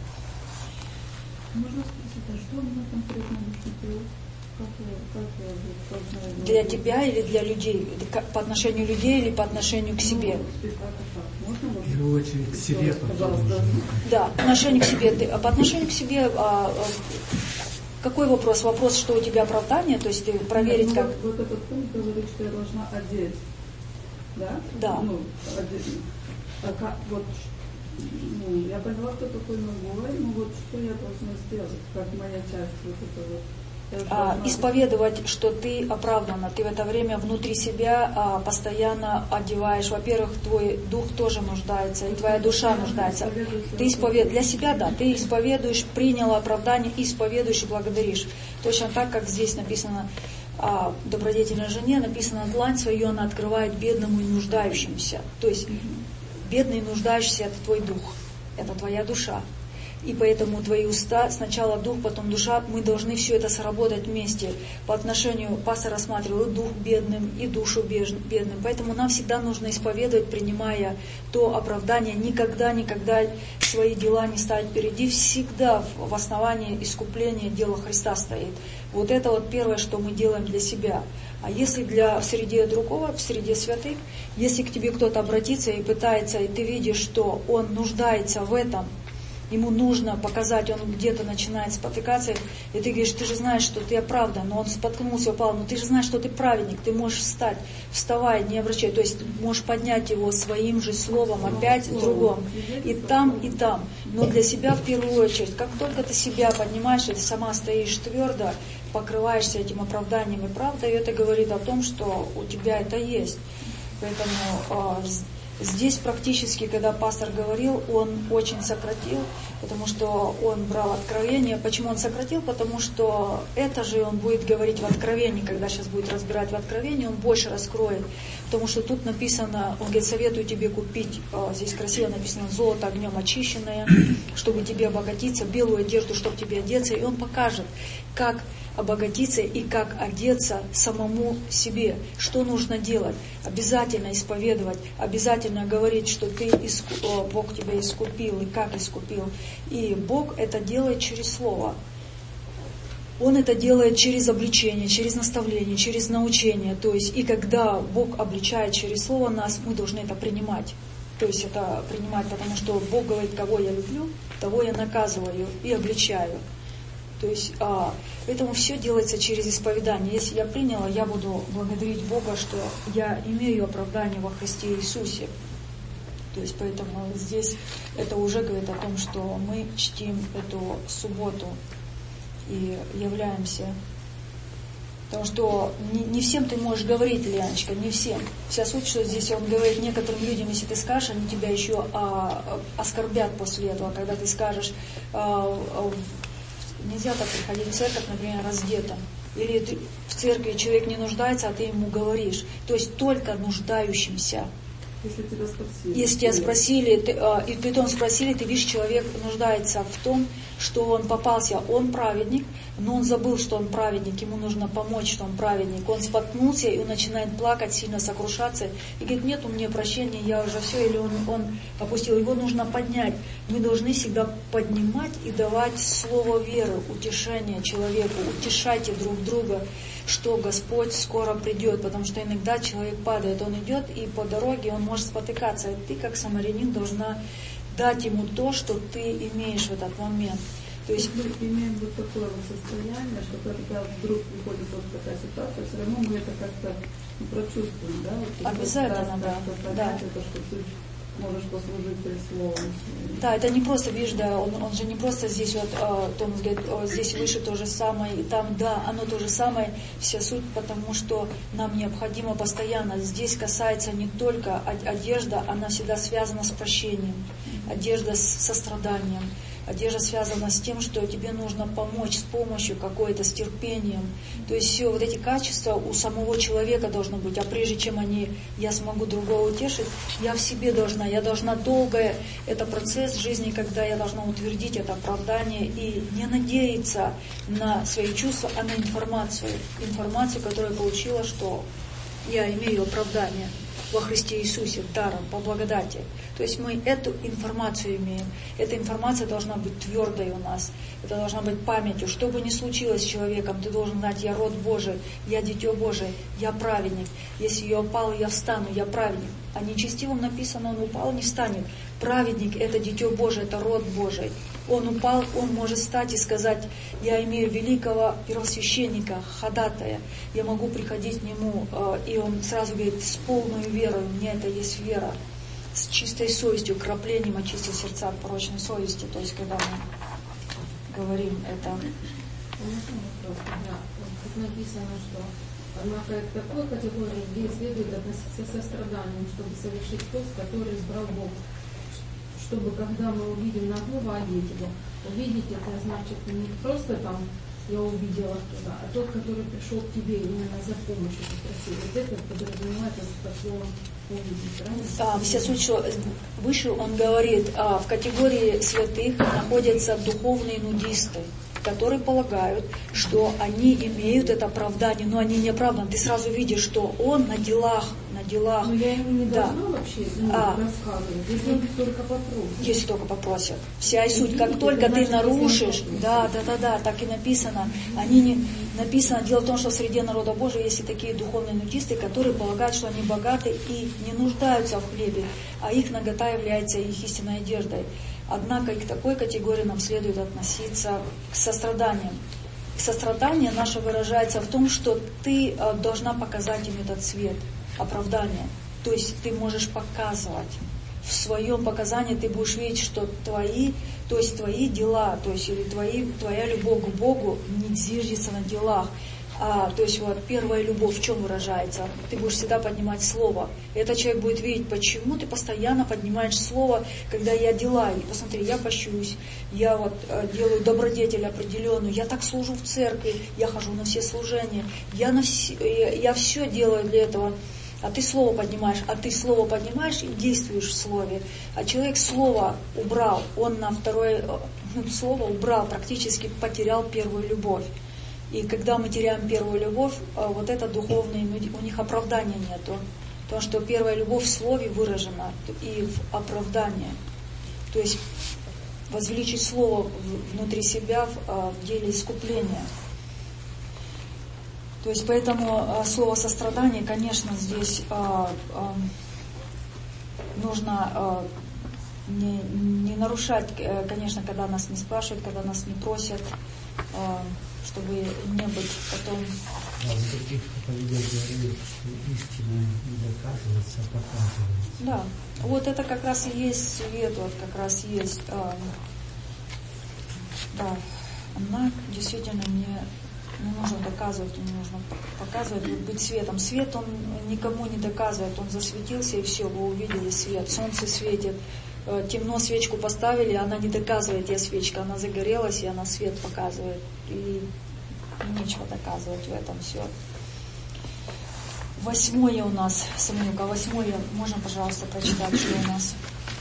Можно спросить, а что мне конкретно нужно? Как я, как я познаю? Для тебя или для людей? По отношению людей или по отношению к себе? Ну, как это? Можно вот? В первую очередь к себе, Пожалуйста. Да, по отношению к себе. Ты, а по отношению к себе, а, а, какой вопрос? Вопрос, что у тебя оправдание, то есть ты проверить, ну, как... Вот, вот этот пункт говорит, что я должна одеть. Да? Да. Ну, одеть. А как, вот, ну, я поняла, кто такой ногой, ну вот что я должна сделать, как моя часть вот это вот. А, исповедовать, что ты оправдана, ты в это время внутри себя а, постоянно одеваешь. Во-первых, твой дух тоже нуждается, и твоя душа нуждается. Ты исповедуешь для себя, да, ты исповедуешь, приняла оправдание, исповедуешь и благодаришь. Точно так, как здесь написано о добродетельной жене, написано, длань свою она открывает бедному и нуждающимся. То есть бедный и нуждающийся — это твой дух, это твоя душа. И поэтому твои уста, сначала дух, потом душа, мы должны все это сработать вместе. По отношению, пастор рассматривал и дух бедным, и душу бедным. Поэтому нам всегда нужно исповедовать, принимая то оправдание, никогда, никогда свои дела не ставить впереди, всегда в основании искупления дела Христа стоит. Вот это вот первое, что мы делаем для себя. А если для в среде другого, в среде святых, если к тебе кто-то обратится и пытается, и ты видишь, что он нуждается в этом, ему нужно показать, он где-то начинает спотыкаться, и ты говоришь, ты же знаешь, что ты оправдан, но он споткнулся, упал, но ты же знаешь, что ты праведник, ты можешь встать, вставай, не обращай, то есть можешь поднять его своим же словом опять в другом, и там, и там, но для себя в первую очередь, как только ты себя поднимаешь, и ты сама стоишь твердо, покрываешься этим оправданием и правдой, и это говорит о том, что у тебя это есть. Поэтому Здесь практически, когда пастор говорил, он очень сократил, потому что он брал откровение. Почему он сократил? Потому что это же он будет говорить в откровении, когда сейчас будет разбирать в откровении, он больше раскроет. Потому что тут написано, он говорит, советую тебе купить, здесь красиво написано, золото огнем очищенное, чтобы тебе обогатиться, белую одежду, чтобы тебе одеться, и он покажет, как обогатиться и как одеться самому себе, что нужно делать. Обязательно исповедовать, обязательно говорить, что ты иску... Бог тебя искупил и как искупил. И Бог это делает через Слово. Он это делает через обличение, через наставление, через научение. То есть, и когда Бог обличает через Слово нас, мы должны это принимать. То есть это принимать, потому что Бог говорит, кого я люблю, того я наказываю и обличаю. То есть, а, поэтому все делается через исповедание. Если я приняла, я буду благодарить Бога, что я имею оправдание во Христе Иисусе. То есть, поэтому здесь это уже говорит о том, что мы чтим эту субботу и являемся. Потому что не, не всем ты можешь говорить, Леночка, не всем. Вся суть, что здесь он говорит некоторым людям, если ты скажешь, они тебя еще а, оскорбят после этого, когда ты скажешь... А, а, Нельзя так приходить в церковь, например, раздетым. Или ты, в церкви человек не нуждается, а ты ему говоришь. То есть только нуждающимся. Если тебя спросили. Если тебя спросили, ты, э, и притом спросили, ты видишь, человек нуждается в том, что он попался, он праведник, но он забыл, что он праведник, ему нужно помочь, что он праведник. Он споткнулся, и он начинает плакать, сильно сокрушаться, и говорит, нет у меня прощения, я уже все, или он, он опустил. Его нужно поднять. Мы должны всегда поднимать и давать слово веры, утешение человеку. Утешайте друг друга, что Господь скоро придет, потому что иногда человек падает, он идет, и по дороге он может спотыкаться. И ты, как самарянин, должна дать ему то, что ты имеешь в этот момент. То есть мы имеем вот такое вот состояние, что когда вдруг приходит вот такая ситуация, все равно мы это как-то прочувствуем, да? Вот обязательно, да. да. Это, что ты можешь послужить словом. Да, это не просто, видишь, да, он, он же не просто здесь вот, э, Томас говорит, э, здесь выше то же самое, и там, да, оно то же самое, вся суть, потому что нам необходимо постоянно, здесь касается не только одежда, она всегда связана с прощением, одежда с состраданием, одежда связана с тем, что тебе нужно помочь с помощью какой-то, с терпением. То есть все вот эти качества у самого человека должны быть. А прежде чем они, я смогу другого утешить, я в себе должна, я должна долгое, это процесс жизни, когда я должна утвердить это оправдание и не надеяться на свои чувства, а на информацию. Информацию, которую я получила, что я имею оправдание во Христе Иисусе, даром, по благодати. То есть мы эту информацию имеем. Эта информация должна быть твердой у нас. Это должна быть памятью. Что бы ни случилось с человеком, ты должен знать, я род Божий, я дитё Божие, я праведник. Если я упал, я встану, я праведник. А нечестивым написано, он упал, не встанет. Праведник — это дитё Божие, это род Божий. Он упал, он может встать и сказать, я имею великого первосвященника, ходатая. Я могу приходить к нему, и он сразу говорит, с полной верой, у меня это есть вера. С чистой совестью, краплением очистил сердца от порочной совести. То есть, когда мы говорим это... Тут написано, что однако к такой категории людей следует относиться со страданием, чтобы совершить пост, который избрал Бог. Чтобы, когда мы увидим нагого, одеть его. Увидеть это значит не просто там я увидела туда, а тот, который пришел к тебе именно за помощью, попросил. Вот это подразумевается под словом увидеть. А, вся суть, что выше он говорит, а, в категории святых находятся духовные нудисты, которые полагают, что они имеют это оправдание, но они не оправданы. Ты сразу видишь, что он на делах, на делах. Но я ему не да. должна вообще а, рассказывать, если он только попросит. Если только попросят. Вся и суть, как только ты нарушишь, да, да, да, да, так и написано. Они не написано. Дело в том, что среди народа Божия есть и такие духовные нудисты, которые полагают, что они богаты и не нуждаются в хлебе, а их нагота является их истинной одеждой. Однако и к такой категории нам следует относиться к состраданием. Сострадание наше выражается в том, что ты должна показать им этот свет, оправдание. То есть ты можешь показывать. В своем показании ты будешь видеть, что твои, то есть твои дела, то есть или твои, твоя любовь к Богу не зиждется на делах, А, то есть вот первая любовь в чем выражается? Ты будешь всегда поднимать слово. И этот человек будет видеть, почему ты постоянно поднимаешь слово, когда я делаю. Посмотри, я пощусь, я вот делаю добродетель определенную, я так служу в церкви, я хожу на все служения, я, на все, я все делаю для этого. А ты слово поднимаешь, а ты слово поднимаешь и действуешь в слове. А человек слово убрал, он на второе слово убрал, практически потерял первую любовь. И когда мы теряем первую любовь, вот это духовное, у них оправдания нету. Потому что первая любовь в слове выражена и в оправдании. То есть возвеличить слово внутри себя в деле искупления. То есть поэтому слово сострадание, конечно, здесь э, э, нужно э, не, не нарушать, э, конечно, когда нас не спрашивают, когда нас не просят, э, чтобы не быть потом... А в таких проповедях говорили, что истина не доказывается, а показывается. Да, вот это как раз и есть свет, вот как раз есть... Э, да, она действительно не... Не нужно доказывать, не нужно показывать, быть светом. Свет, он никому не доказывает, он засветился, и все, вы увидели свет. Солнце светит, темно, свечку поставили, она не доказывает, я свечка, она загорелась, и она свет показывает. И нечего доказывать в этом все. Восьмое у нас, Самуилка, восьмое, можно, пожалуйста, прочитать, что у нас?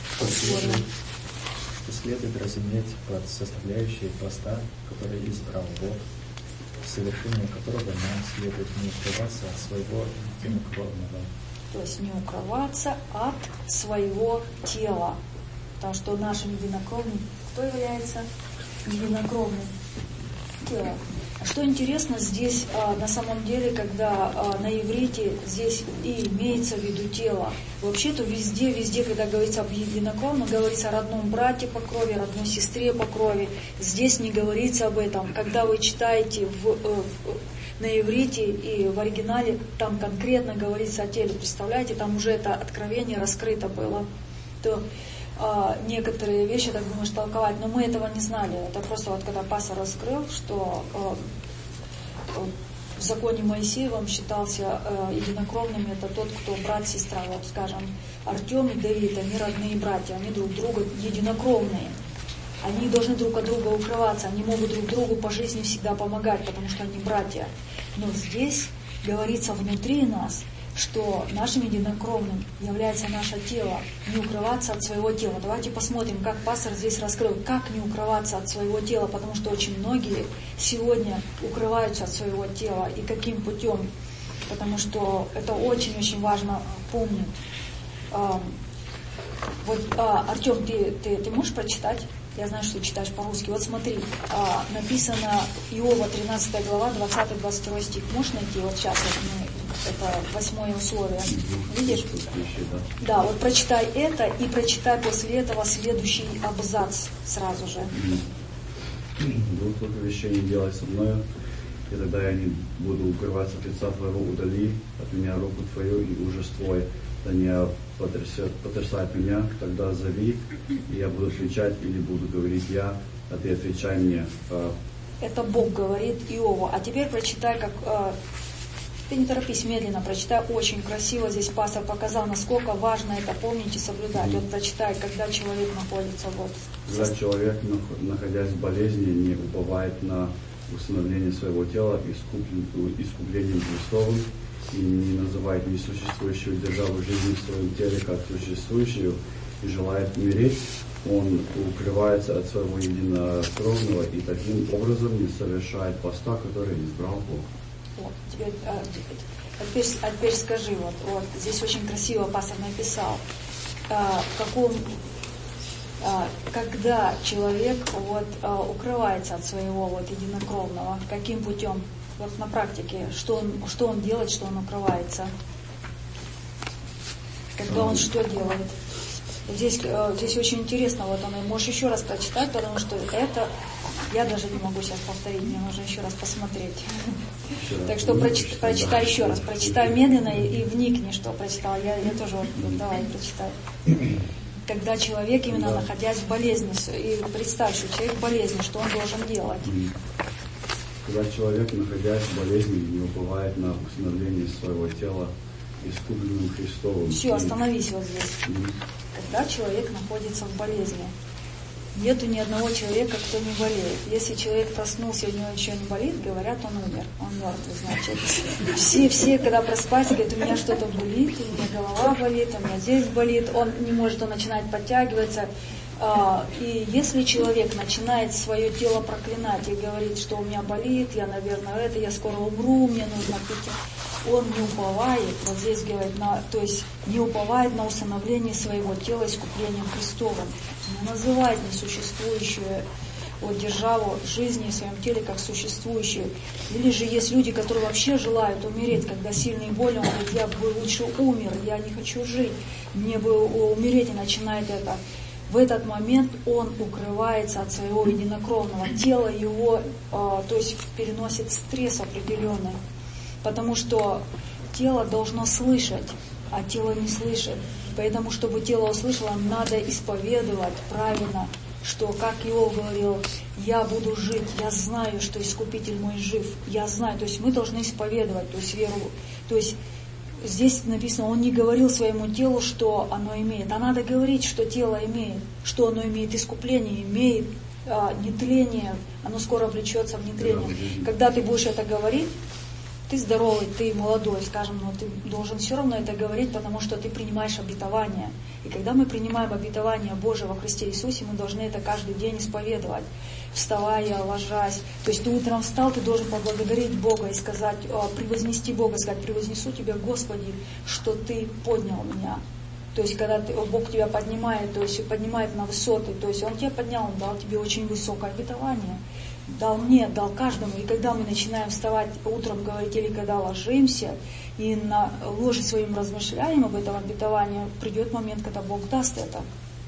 Следует разуметь под составляющие поста, которые избрал Бог, в совершении которого нам следует не укрываться от своего единокровного. То есть не укрываться от своего тела. Потому что нашим единокровным, кто является единокровным? Тело. А что интересно, здесь а, на самом деле, когда а, на иврите здесь и имеется в виду тело. Вообще-то везде, везде, когда говорится об единокровном, говорится о родном брате по крови, родной сестре по крови. Здесь не говорится об этом. Когда вы читаете в, в, на иврите и в оригинале, там конкретно говорится о теле. Представляете, там уже это откровение раскрыто было. То а, некоторые вещи, так думаешь, толковать, но мы этого не знали. Это просто вот когда пастор раскрыл, что а, в законе Моисеевом считался э, единокровным, это тот, кто брат, сестра, вот скажем, Артем и Давид, они родные братья, они друг друга единокровные. Они должны друг от друга укрываться, они могут друг другу по жизни всегда помогать, потому что они братья. Но здесь говорится внутри нас, что нашим единокровным является наше тело, не укрываться от своего тела. Давайте посмотрим, как пастор здесь раскрыл, как не укрываться от своего тела, потому что очень многие сегодня укрываются от своего тела, и каким путем, потому что это очень-очень важно помнить. Вот, Артем, ты, ты, ты можешь прочитать? Я знаю, что ты читаешь по-русски. Вот смотри, написано Иова, тринадцатая глава, двадцатый-двадцать второй стих. Можешь найти? Вот сейчас вот мы, это восьмое условие. Видишь? Да, вот прочитай это и прочитай после этого следующий абзац сразу же. Двух только вещей не делай со мною, и тогда я не буду укрываться от лица твоего, удали от меня руку твою и ужас твой. Да не потрясет, потрясает меня, тогда зови, и я буду отвечать, или буду говорить я, а ты отвечай мне. Это Бог говорит Иову. А теперь прочитай, как... Ты не торопись, медленно прочитай, очень красиво здесь пастор показал, насколько важно это помнить и соблюдать. Mm. Вот прочитай, когда человек находится вот... Когда человек, находясь в болезни, не уповает на установление своего тела искуплением Христовым, и не называет несуществующую державу жизни в своем теле как существующую, и желает умереть, он укрывается от своего единокровного и таким образом не совершает поста, который избрал Бог. Вот, теперь, а, теперь, а теперь скажи, вот, вот, здесь очень красиво пастор написал, а, в каком, а, когда человек вот, а, укрывается от своего вот, единокровного, каким путем? Вот на практике, что он, что он делает, что он укрывается. Когда он что делает. Здесь, здесь очень интересно, вот он, можешь еще раз прочитать, потому что это, я даже не могу сейчас повторить, мне нужно еще раз посмотреть. Так что прочитай, прочитай еще раз, прочитай медленно и, и вникни, что прочитал. Я, я тоже, вот, давай, прочитай. Когда человек, именно находясь в болезни, и представь, что человек в болезни, что он должен делать? Когда человек, находясь в болезни, не уповает на усыновление своего тела искупленным Христовым. Все, остановись вот здесь. Mm-hmm. Когда человек находится в болезни, нету ни одного человека, кто не болеет. Если человек проснулся, у него еще не болит, говорят, он умер. Он мертвый, значит. Все, все, когда проспались, говорят, у меня что-то болит, у меня голова болит, у меня здесь болит. Он не может, он начинает подтягиваться. И если человек начинает свое тело проклинать и говорит, что у меня болит, я, наверное, это, я скоро умру, мне нужно пить, он не уповает, вот здесь говорит, на, то есть не уповает на усыновление своего тела искуплением Христовым, не называет несуществующую вот, державу жизни в своем теле как существующую. Или же есть люди, которые вообще желают умереть, когда сильные боли, он говорит, я бы лучше умер, я не хочу жить, мне бы умереть, и начинает это. В этот момент он укрывается от своего единокровного. Тело его, э, то есть переносит стресс определенный. Потому что тело должно слышать, а тело не слышит. Поэтому, чтобы тело услышало, надо исповедовать правильно, что, как Иов говорил, я буду жить, я знаю, что Искупитель мой жив, я знаю. То есть мы должны исповедовать, то есть веру. То есть здесь написано, он не говорил своему телу, что оно имеет. А надо говорить, что тело имеет, что оно имеет искупление, имеет а, нетление, оно скоро влечется в нетление. Когда ты будешь это говорить, ты здоровый, ты молодой, скажем, но ты должен все равно это говорить, потому что ты принимаешь обетование. И когда мы принимаем обетование Божие во Христе Иисусе, мы должны это каждый день исповедовать, вставая, ложась. То есть ты утром встал, ты должен поблагодарить Бога и сказать, превознести Бога, сказать, превознесу Тебя, Господи, что Ты поднял меня. То есть когда ты, Бог тебя поднимает, то есть поднимает на высоты, то есть Он тебя поднял, Он дал тебе очень высокое обетование. Дал мне, дал каждому. И когда мы начинаем вставать утром, говорить, или когда ложимся, и на ложе своим размышляем об этом обетовании, придет момент, когда Бог даст это.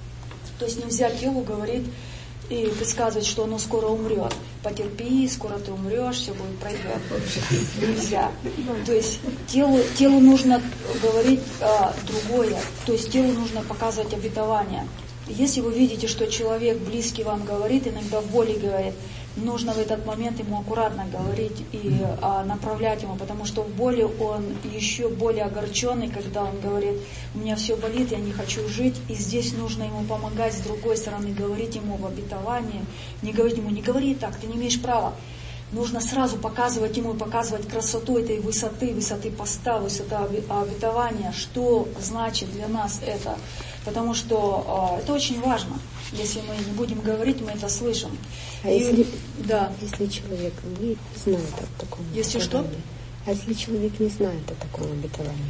То есть нельзя телу говорить и предсказывать, что оно скоро умрет. Потерпи, скоро ты умрешь, все будет пройдет. Нельзя. То есть телу, телу нужно говорить а, другое. То есть телу нужно показывать обетование. Если вы видите, что человек близкий вам говорит, иногда в боли говорит, нужно в этот момент ему аккуратно говорить и а, направлять ему, потому что в боли он еще более огорченный, когда он говорит, у меня все болит, я не хочу жить, и здесь нужно ему помогать с другой стороны, говорить ему в обетовании, не говорить ему, не говори так, ты не имеешь права. Нужно сразу показывать ему, показывать красоту этой высоты, высоты поста, высота обетования, что значит для нас это. Потому что э, это очень важно. Если мы не будем говорить, мы это слышим. А И, если, да. если человек не знает о таком Если обетовании? что? А если человек не знает о таком обетовании?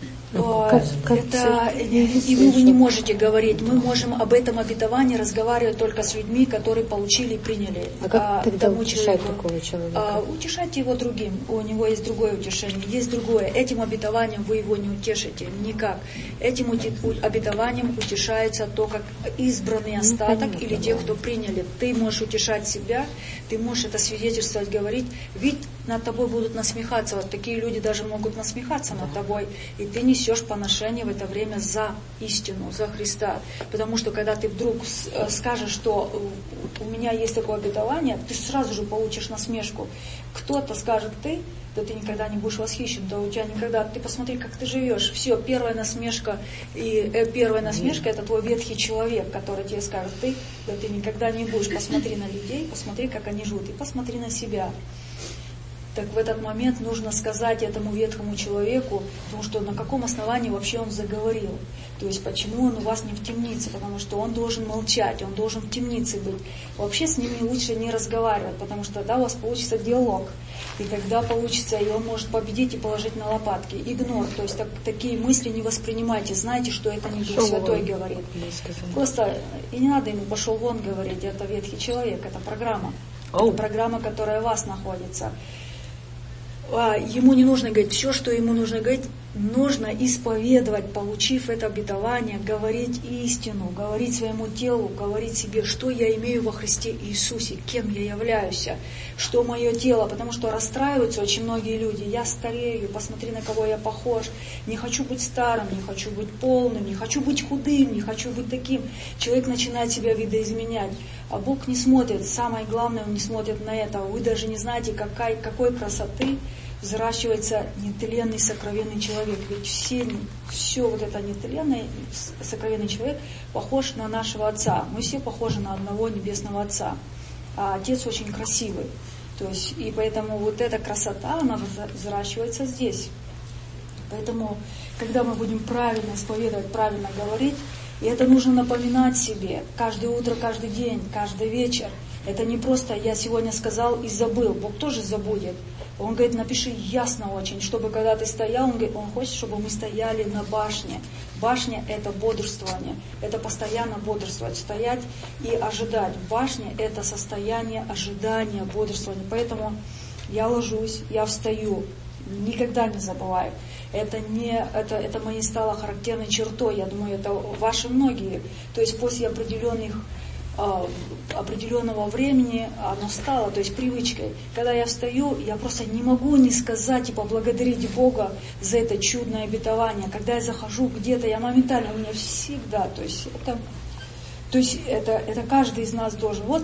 О, как, как это, и вы, вы не можете говорить. Мы можем об этом обетовании разговаривать только с людьми, которые получили и приняли. А как а, тогда тому утешать человеку, такого человека? А, утешайте его другим. У него есть другое утешение. Есть другое. Этим обетованием вы его не утешите. Никак. Этим обетованием утешается только избранный остаток ну, или те, кто приняли. Ты можешь утешать себя, ты можешь это свидетельствовать, говорить. Ведь над тобой будут насмехаться. Вот такие люди даже могут насмехаться над тобой. И ты несешь поношение в это время за истину, за Христа. Потому что когда ты вдруг скажешь, что у меня есть такое обетование, ты сразу же получишь насмешку. Кто-то скажет ты, да ты никогда не будешь восхищен, да у тебя никогда, ты посмотри, как ты живешь. Все, первая насмешка, и э, первая насмешка это твой ветхий человек, который тебе скажет ты, да ты никогда не будешь. Посмотри на людей, посмотри, как они живут, и посмотри на себя. Так в этот момент нужно сказать этому ветхому человеку, потому что на каком основании вообще он заговорил. То есть почему он у вас не в темнице, потому что он должен молчать, он должен в темнице быть. Вообще с ними лучше не разговаривать, потому что тогда у вас получится диалог. И тогда получится, и он может победить и положить на лопатки. Игнор, то есть так, такие мысли не воспринимайте. Знайте, что это не Дух Святой говорит. Просто и не надо ему пошел вон говорить, это ветхий человек, это программа. Это программа, которая в вас находится. Ему не нужно говорить все, что ему нужно говорить, нужно исповедовать, получив это обетование, говорить истину, говорить своему телу, говорить себе, что я имею во Христе Иисусе, кем я являюсь, что мое тело, потому что расстраиваются очень многие люди. Я старею, посмотри, на кого я похож, не хочу быть старым, не хочу быть полным, не хочу быть худым, не хочу быть таким. Человек начинает себя видоизменять, а Бог не смотрит, самое главное, Он не смотрит на это. Вы даже не знаете, какой, какой красоты взращивается нетленный, сокровенный человек. Ведь все, все вот это нетленный, сокровенный человек похож на нашего Отца. Мы все похожи на одного Небесного Отца. А Отец очень красивый. То есть, и поэтому вот эта красота, она взращивается здесь. Поэтому, когда мы будем правильно исповедовать, правильно говорить, и это нужно напоминать себе каждое утро, каждый день, каждый вечер. Это не просто «я сегодня сказал и забыл». Бог тоже забудет. Он говорит, напиши ясно очень, чтобы когда ты стоял, он говорит, он хочет, чтобы мы стояли на башне. Башня – это бодрствование, это постоянно бодрствовать, стоять и ожидать. Башня – это состояние ожидания, бодрствования. Поэтому я ложусь, я встаю, никогда не забываю. Это, не, это, это моей стало характерной чертой, я думаю, это ваши многие. То есть после определенных определенного времени оно стало, то есть привычкой. Когда я встаю, я просто не могу не сказать и поблагодарить Бога за это чудное обетование. Когда я захожу где-то, я моментально, у меня всегда, то есть это, то есть это, это каждый из нас должен. Вот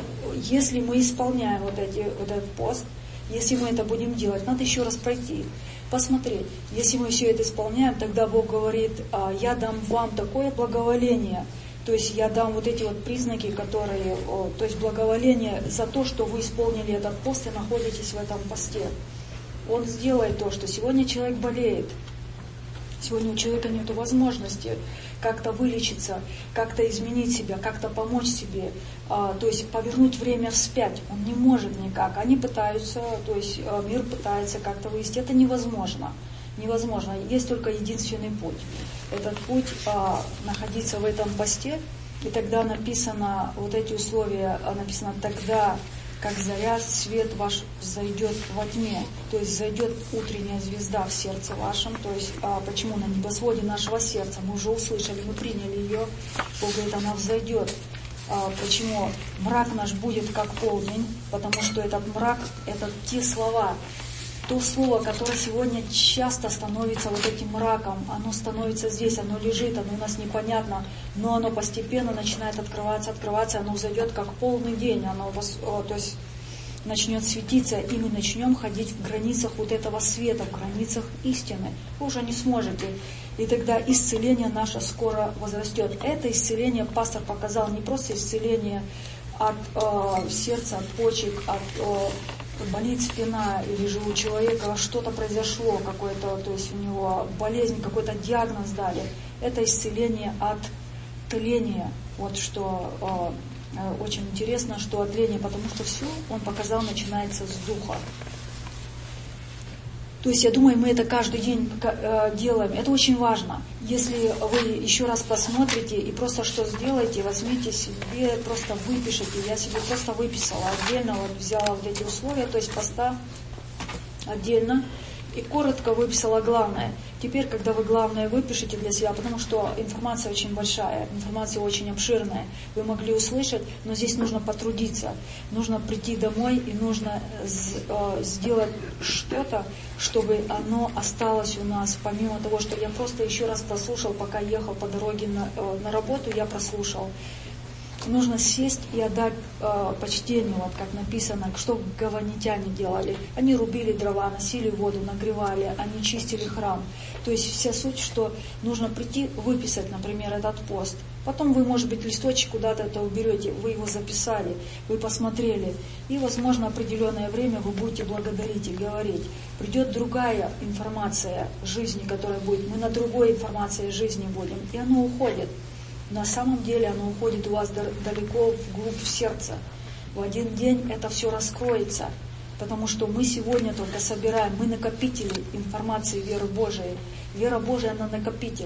если мы исполняем вот, эти, вот этот пост, если мы это будем делать, надо еще раз пройти, посмотреть. Если мы все это исполняем, тогда Бог говорит, я дам вам такое благоволение. То есть я дам вот эти вот признаки, которые, о, то есть благоволение за то, что вы исполнили этот пост и находитесь в этом посте. Он сделает то, что сегодня человек болеет. Сегодня у человека нет возможности как-то вылечиться, как-то изменить себя, как-то помочь себе, а, то есть повернуть время вспять. Он не может никак. Они пытаются, то есть мир пытается как-то вывести. Это невозможно. Невозможно. Есть только единственный путь. Этот путь а, находиться в этом посте, и тогда написано, вот эти условия, написано, тогда, как заря, свет ваш взойдет во тьме, то есть зайдет утренняя звезда в сердце вашем, то есть а, почему на небосводе нашего сердца, мы уже услышали, мы приняли ее, Бог говорит, она взойдет. А, почему? Мрак наш будет как полдень, потому что этот мрак, это те слова, то слово, которое сегодня часто становится вот этим мраком, оно становится здесь, оно лежит, оно у нас непонятно, но оно постепенно начинает открываться, открываться, оно взойдет как полный день, оно то есть начнет светиться, и мы начнем ходить в границах вот этого света, в границах истины. Вы уже не сможете. И тогда исцеление наше скоро возрастет. Это исцеление пастор показал, не просто исцеление от э, сердца, от почек, от э, болит спина, или же у человека что-то произошло, какое-то, то есть у него болезнь, какой-то диагноз дали. Это исцеление от тления. Вот что э, очень интересно, что от тления, потому что все, он показал, начинается с духа. То есть, я думаю, мы это каждый день делаем. Это очень важно. Если вы еще раз посмотрите и просто что сделаете, возьмите себе, просто выпишите. Я себе просто выписала отдельно, вот взяла вот эти условия, то есть поста отдельно, и коротко выписала главное. Теперь, когда вы главное выпишете для себя, потому что информация очень большая, информация очень обширная, вы могли услышать, но здесь нужно потрудиться, нужно прийти домой и нужно сделать что-то, чтобы оно осталось у нас, помимо того, что я просто еще раз прослушал, пока ехал по дороге на, на работу, я прослушал. Нужно сесть и отдать э, почтение, вот как написано, что гаванитяне делали. Они рубили дрова, носили воду, нагревали, они чистили храм. То есть вся суть, что нужно прийти, выписать, например, этот пост. Потом вы, может быть, листочек куда-то это уберете, вы его записали, вы посмотрели. И, возможно, определенное время вы будете благодарить и говорить. Придет другая информация жизни, которая будет. Мы на другой информации жизни будем. И оно уходит. На самом деле оно уходит у вас далеко вглубь в сердце. В один день это все раскроется, потому что мы сегодня только собираем, мы накопители информации веры Божией. Вера Божия, она накопитель.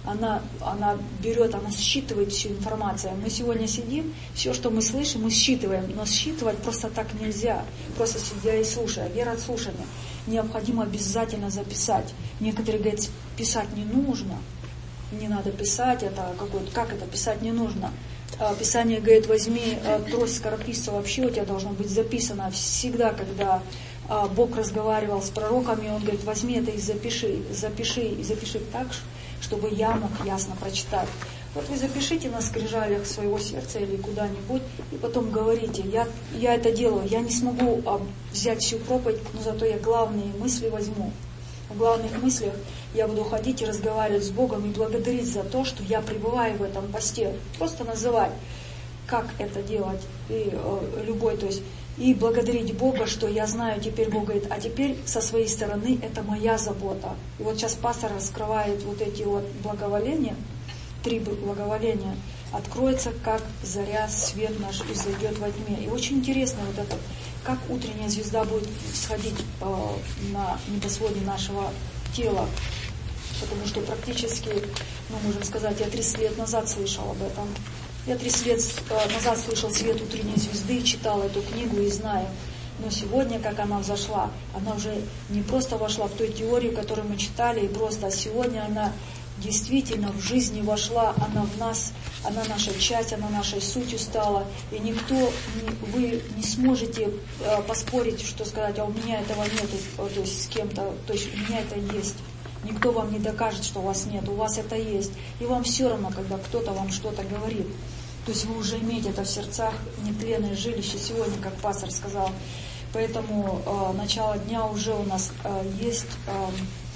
она, она берет, она считывает всю информацию. Мы сегодня сидим, все, что мы слышим, мы считываем, но считывать просто так нельзя, просто сидя и слушая. Вера от слушания. Необходимо обязательно записать. Некоторые говорят, писать не нужно, не надо писать, это какой-то, как это, писать не нужно. Писание говорит, возьми трость скорописца, вообще у тебя должно быть записано. Всегда, когда Бог разговаривал с пророками, Он говорит, возьми это и запиши, запиши, и запиши так, чтобы я мог ясно прочитать. Вот вы запишите на скрижалях своего сердца или куда-нибудь, и потом говорите, я, я это делаю, я не смогу взять всю проповедь, но зато я главные мысли возьму. В главных мыслях я буду ходить и разговаривать с Богом и благодарить за то, что я пребываю в этом посте. Просто называть, как это делать, и э, любой, то есть, и благодарить Бога, что я знаю, теперь Бог говорит, а теперь со своей стороны это моя забота. И вот сейчас пастор раскрывает вот эти вот благоволения, три благоволения, откроется, как заря, свет наш изойдет во тьме. И очень интересно вот это, как утренняя звезда будет сходить э, на небосводе нашего тела. Потому что практически, мы можем сказать, я тридцать лет назад слышал об этом. Я тридцать лет э, назад слышал свет утренней звезды, читал эту книгу и знаю. Но сегодня, как она взошла, она уже не просто вошла в той теории, которую мы читали, и просто, а сегодня она действительно в жизни вошла, она в нас, она наша часть, она нашей сутью стала, и никто, не, вы не сможете э, поспорить, что сказать, а у меня этого нет, то есть с кем-то, то есть у меня это есть. Никто вам не докажет, что у вас нет, у вас это есть. И вам все равно, когда кто-то вам что-то говорит. То есть вы уже имеете это в сердцах, нетленное жилище сегодня, как пастор сказал. Поэтому э, начало дня уже у нас э, есть. Э,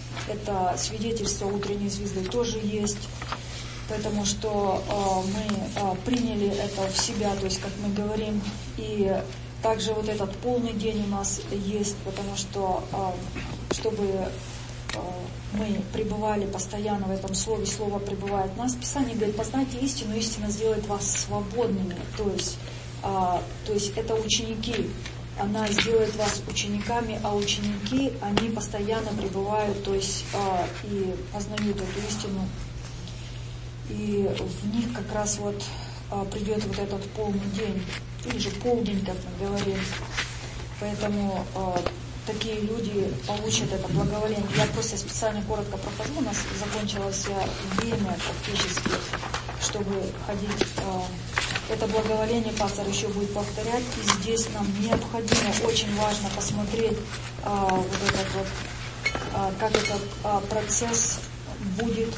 Это свидетельство утренней звезды тоже есть, потому что э, мы э, приняли это в себя, то есть, как мы говорим, и также вот этот полный день у нас есть, потому что, э, чтобы э, мы пребывали постоянно в этом слове, слово пребывает в нас. Писание говорит, познайте истину, истина сделает вас свободными, то есть, э, то есть это ученики. Она сделает вас учениками, а ученики, они постоянно пребывают, то есть э, и познают эту истину. И в них как раз вот э, придет вот этот полный день, или же полдень, как мы говорим. Поэтому э, такие люди получат это благоволение. Я просто специально коротко прохожу, у нас закончилось время практически, чтобы ходить. Э, Это благоволение пастор еще будет повторять, и здесь нам необходимо, очень важно посмотреть а, вот этот вот, а, как этот а, процесс будет,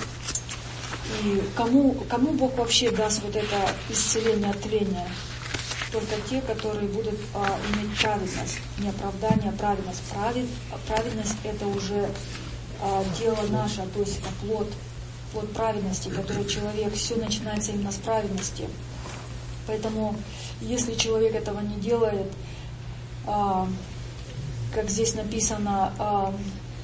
и кому, кому Бог вообще даст вот это исцеление от тления. Только те, которые будут а, иметь праведность, не оправдание, а праведность. Правед, праведность это уже а, дело наше, то есть это плод, плод праведности, который человек, все начинается именно с праведности. Поэтому, если человек этого не делает, а, как здесь написано, а,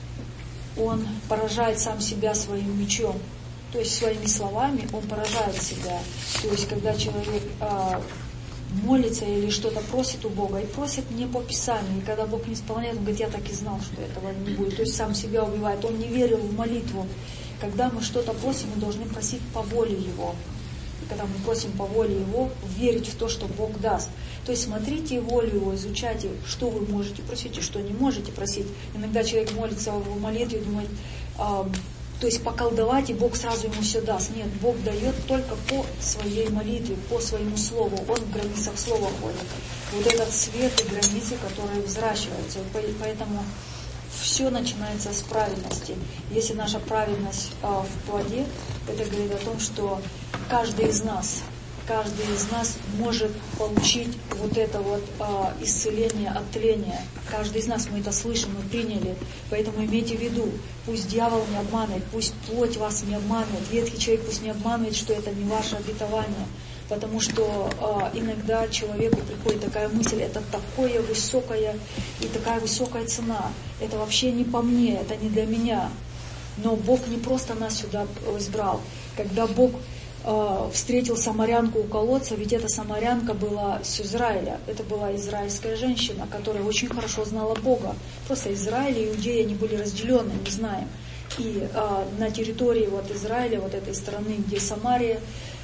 он поражает сам себя своим мечом, то есть своими словами он поражает себя. То есть, когда человек а, молится или что-то просит у Бога, и просит не по Писанию, и когда Бог не исполняет, он говорит, я так и знал, что этого не будет. То есть сам себя убивает, он не верил в молитву. Когда мы что-то просим, мы должны просить по воле Его. Когда мы просим по воле Его, верить в то, что Бог даст. То есть смотрите волю Его, изучайте, что вы можете просить и что не можете просить. Иногда человек молится в молитве и думает, э, то есть поколдовать, и Бог сразу ему все даст. Нет, Бог дает только по своей молитве, по своему слову. Он в границах слова ходит. Вот этот свет и границы, которые взращиваются. Поэтому все начинается с праведности. Если наша праведность э, в плоде, это говорит о том, что каждый из нас, каждый из нас может получить вот это вот э, исцеление от тления. Каждый из нас, мы это слышим, мы приняли. Поэтому имейте в виду, пусть дьявол не обманывает, пусть плоть вас не обманывает, ветхий человек пусть не обманывает, что это не ваше обетование. Потому что э, иногда человеку приходит такая мысль, это такое высокое и такая высокая цена. Это вообще не по мне, это не для меня. Но Бог не просто нас сюда избрал. Когда Бог э, встретил самарянку у колодца, ведь эта самарянка была с Израиля. Это была израильская женщина, которая очень хорошо знала Бога. Просто Израиль и Иудея, они были разделены, мы знаем. И а, на территории вот Израиля, вот этой страны, где Самария,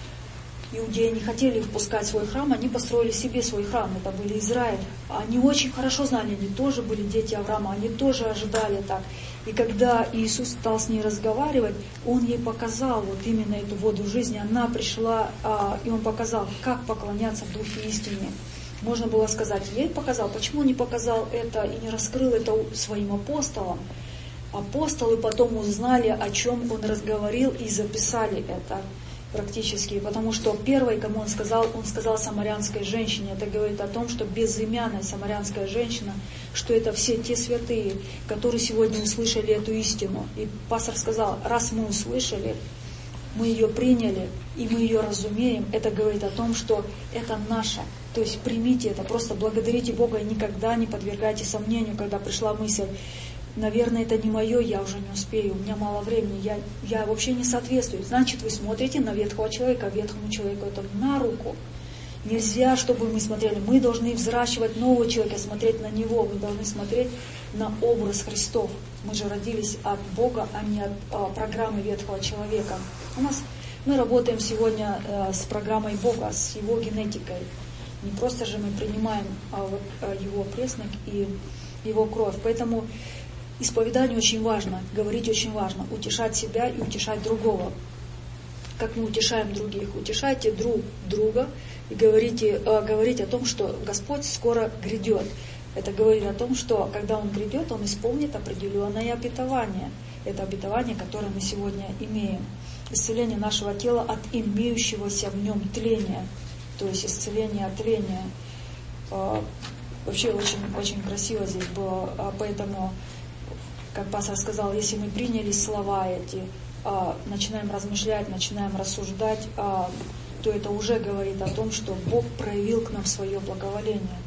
иудеи не хотели впускать в свой храм, они построили себе свой храм, это были Израиль. Они очень хорошо знали, они тоже были дети Авраама, они тоже ожидали так. И когда Иисус стал с ней разговаривать, Он ей показал вот именно эту воду жизни, она пришла, а, и Он показал, как поклоняться в Духе истине. Можно было сказать, ей показал, почему Он не показал это и не раскрыл это своим апостолам? Апостолы потом узнали, о чем Он разговорил, и записали это практически, потому что первой, кому Он сказал, Он сказал самарянской женщине. Это говорит о том, что безымянная самарянская женщина, что это все те святые, которые сегодня услышали эту истину. И пастор сказал, раз мы услышали, мы ее приняли, и мы ее разумеем, это говорит о том, что это наше. То есть примите это, просто благодарите Бога и никогда не подвергайте сомнению, когда пришла мысль, наверное, это не мое, я уже не успею, у меня мало времени, я, я вообще не соответствую. Значит, вы смотрите на ветхого человека, ветхому человеку это на руку. Нельзя, чтобы мы смотрели, мы должны взращивать нового человека, смотреть на него, мы должны смотреть на образ Христов. Мы же родились от Бога, а не от а, программы ветхого человека. У нас, мы работаем сегодня а, с программой Бога, с Его генетикой. Не просто же мы принимаем а, вот, а, Его преснок и Его кровь. Поэтому исповедание очень важно, говорить очень важно, утешать себя и утешать другого. Как мы утешаем других? Утешайте друг друга и говорите, э, говорите о том, что Господь скоро грядет. Это говорит о том, что когда Он грядет, Он исполнит определенное обетование. Это обетование, которое мы сегодня имеем. Исцеление нашего тела от имеющегося в нем тления. То есть исцеление от тления. Э, вообще очень, очень красиво здесь было, поэтому... Как пастор сказал, если мы приняли слова эти, а, начинаем размышлять, начинаем рассуждать, а, то это уже говорит о том, что Бог проявил к нам свое благоволение.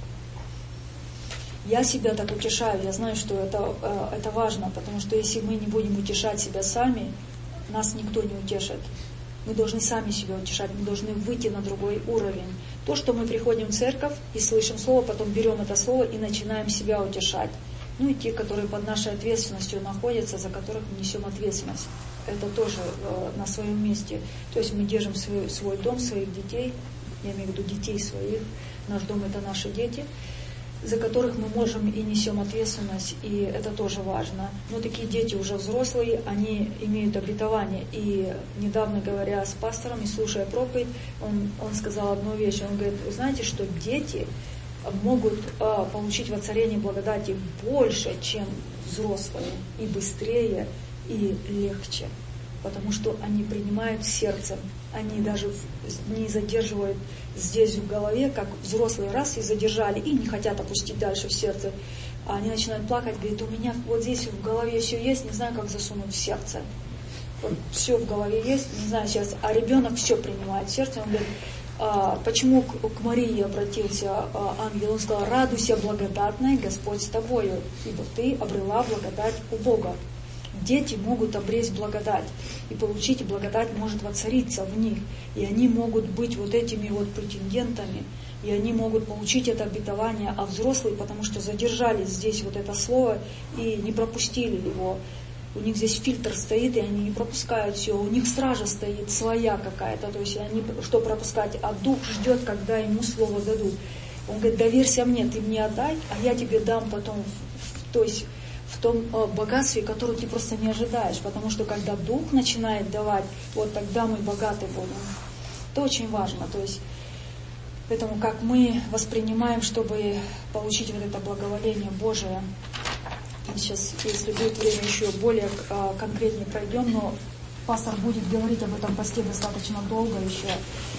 Я себя так утешаю, я знаю, что это, а, это важно, потому что если мы не будем утешать себя сами, нас никто не утешит. Мы должны сами себя утешать, мы должны выйти на другой уровень. То, что мы приходим в церковь и слышим слово, потом берем это слово и начинаем себя утешать. Ну и те, которые под нашей ответственностью находятся, за которых мы несем ответственность. Это тоже э, на своем месте. То есть мы держим свой, свой дом, своих детей, я имею в виду детей своих, наш дом это наши дети, за которых мы можем и несем ответственность, и это тоже важно. Но такие дети уже взрослые, они имеют обетование. И недавно говоря с пастором и слушая проповедь, он, он сказал одну вещь. Он говорит, вы знаете, что дети могут а, получить воцарение благодати больше, чем взрослые, и быстрее, и легче, потому что они принимают сердцем, они даже не задерживают здесь в голове, как взрослые раз и задержали, и не хотят опустить дальше в сердце, а они начинают плакать, говорят, у меня вот здесь в голове все есть, не знаю, как засунуть в сердце. Вот все в голове есть, не знаю сейчас, а ребенок все принимает в сердце, он говорит, А, почему к, к Марии обратился а, ангел? Он сказал, радуйся, благодатная, Господь с тобою, ибо ты обрела благодать у Бога. Дети могут обресть благодать, и получить благодать может воцариться в них, и они могут быть вот этими вот претендентами, и они могут получить это обетование, а взрослые, потому что задержали здесь вот это слово и не пропустили его. У них здесь фильтр стоит, и они не пропускают все. У них стража стоит своя какая-то, то есть они что пропускать, а дух ждет, когда ему слово дадут. Он говорит, доверься мне, ты мне отдай, а я тебе дам потом, то есть в том богатстве, которое ты просто не ожидаешь. Потому что когда дух начинает давать, вот тогда мы богаты будем. Это очень важно. То есть, поэтому как мы воспринимаем, чтобы получить вот это благоволение Божие. Сейчас, если будет время, еще более а, конкретнее пройдем, но пастор будет говорить об этом посте достаточно долго еще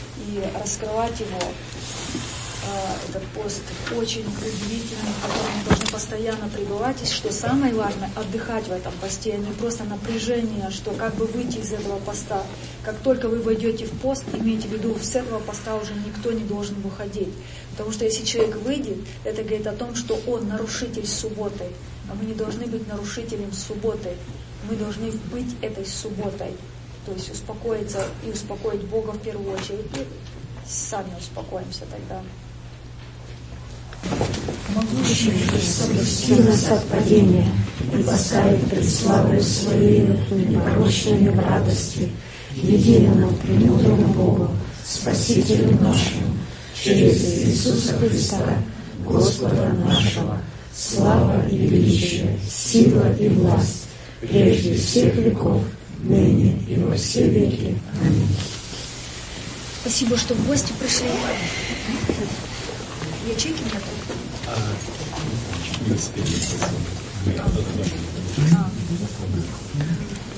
и раскрывать его. А, этот пост очень удивительный, в котором мы должны постоянно пребывать. И что самое важное, отдыхать в этом посте, а не просто напряжение, что как бы выйти из этого поста. Как только вы войдете в пост, имейте в виду, с этого поста уже никто не должен выходить. Потому что если человек выйдет, это говорит о том, что он нарушитель субботы. А мы не должны быть нарушителем субботы. Мы должны быть этой субботой. То есть успокоиться и успокоить Бога в первую очередь. И сами успокоимся тогда. что спасти нас от падения и поставить пред славою Своею непорочными в радости, единому премудрому Богу, Спасителю нашему, через Иисуса Христа, Господа нашего, слава и величие, сила и власть, прежде всех веков, ныне и во все веки. Аминь. Спасибо, что в гости пришли. Ячейки нету? Не успели.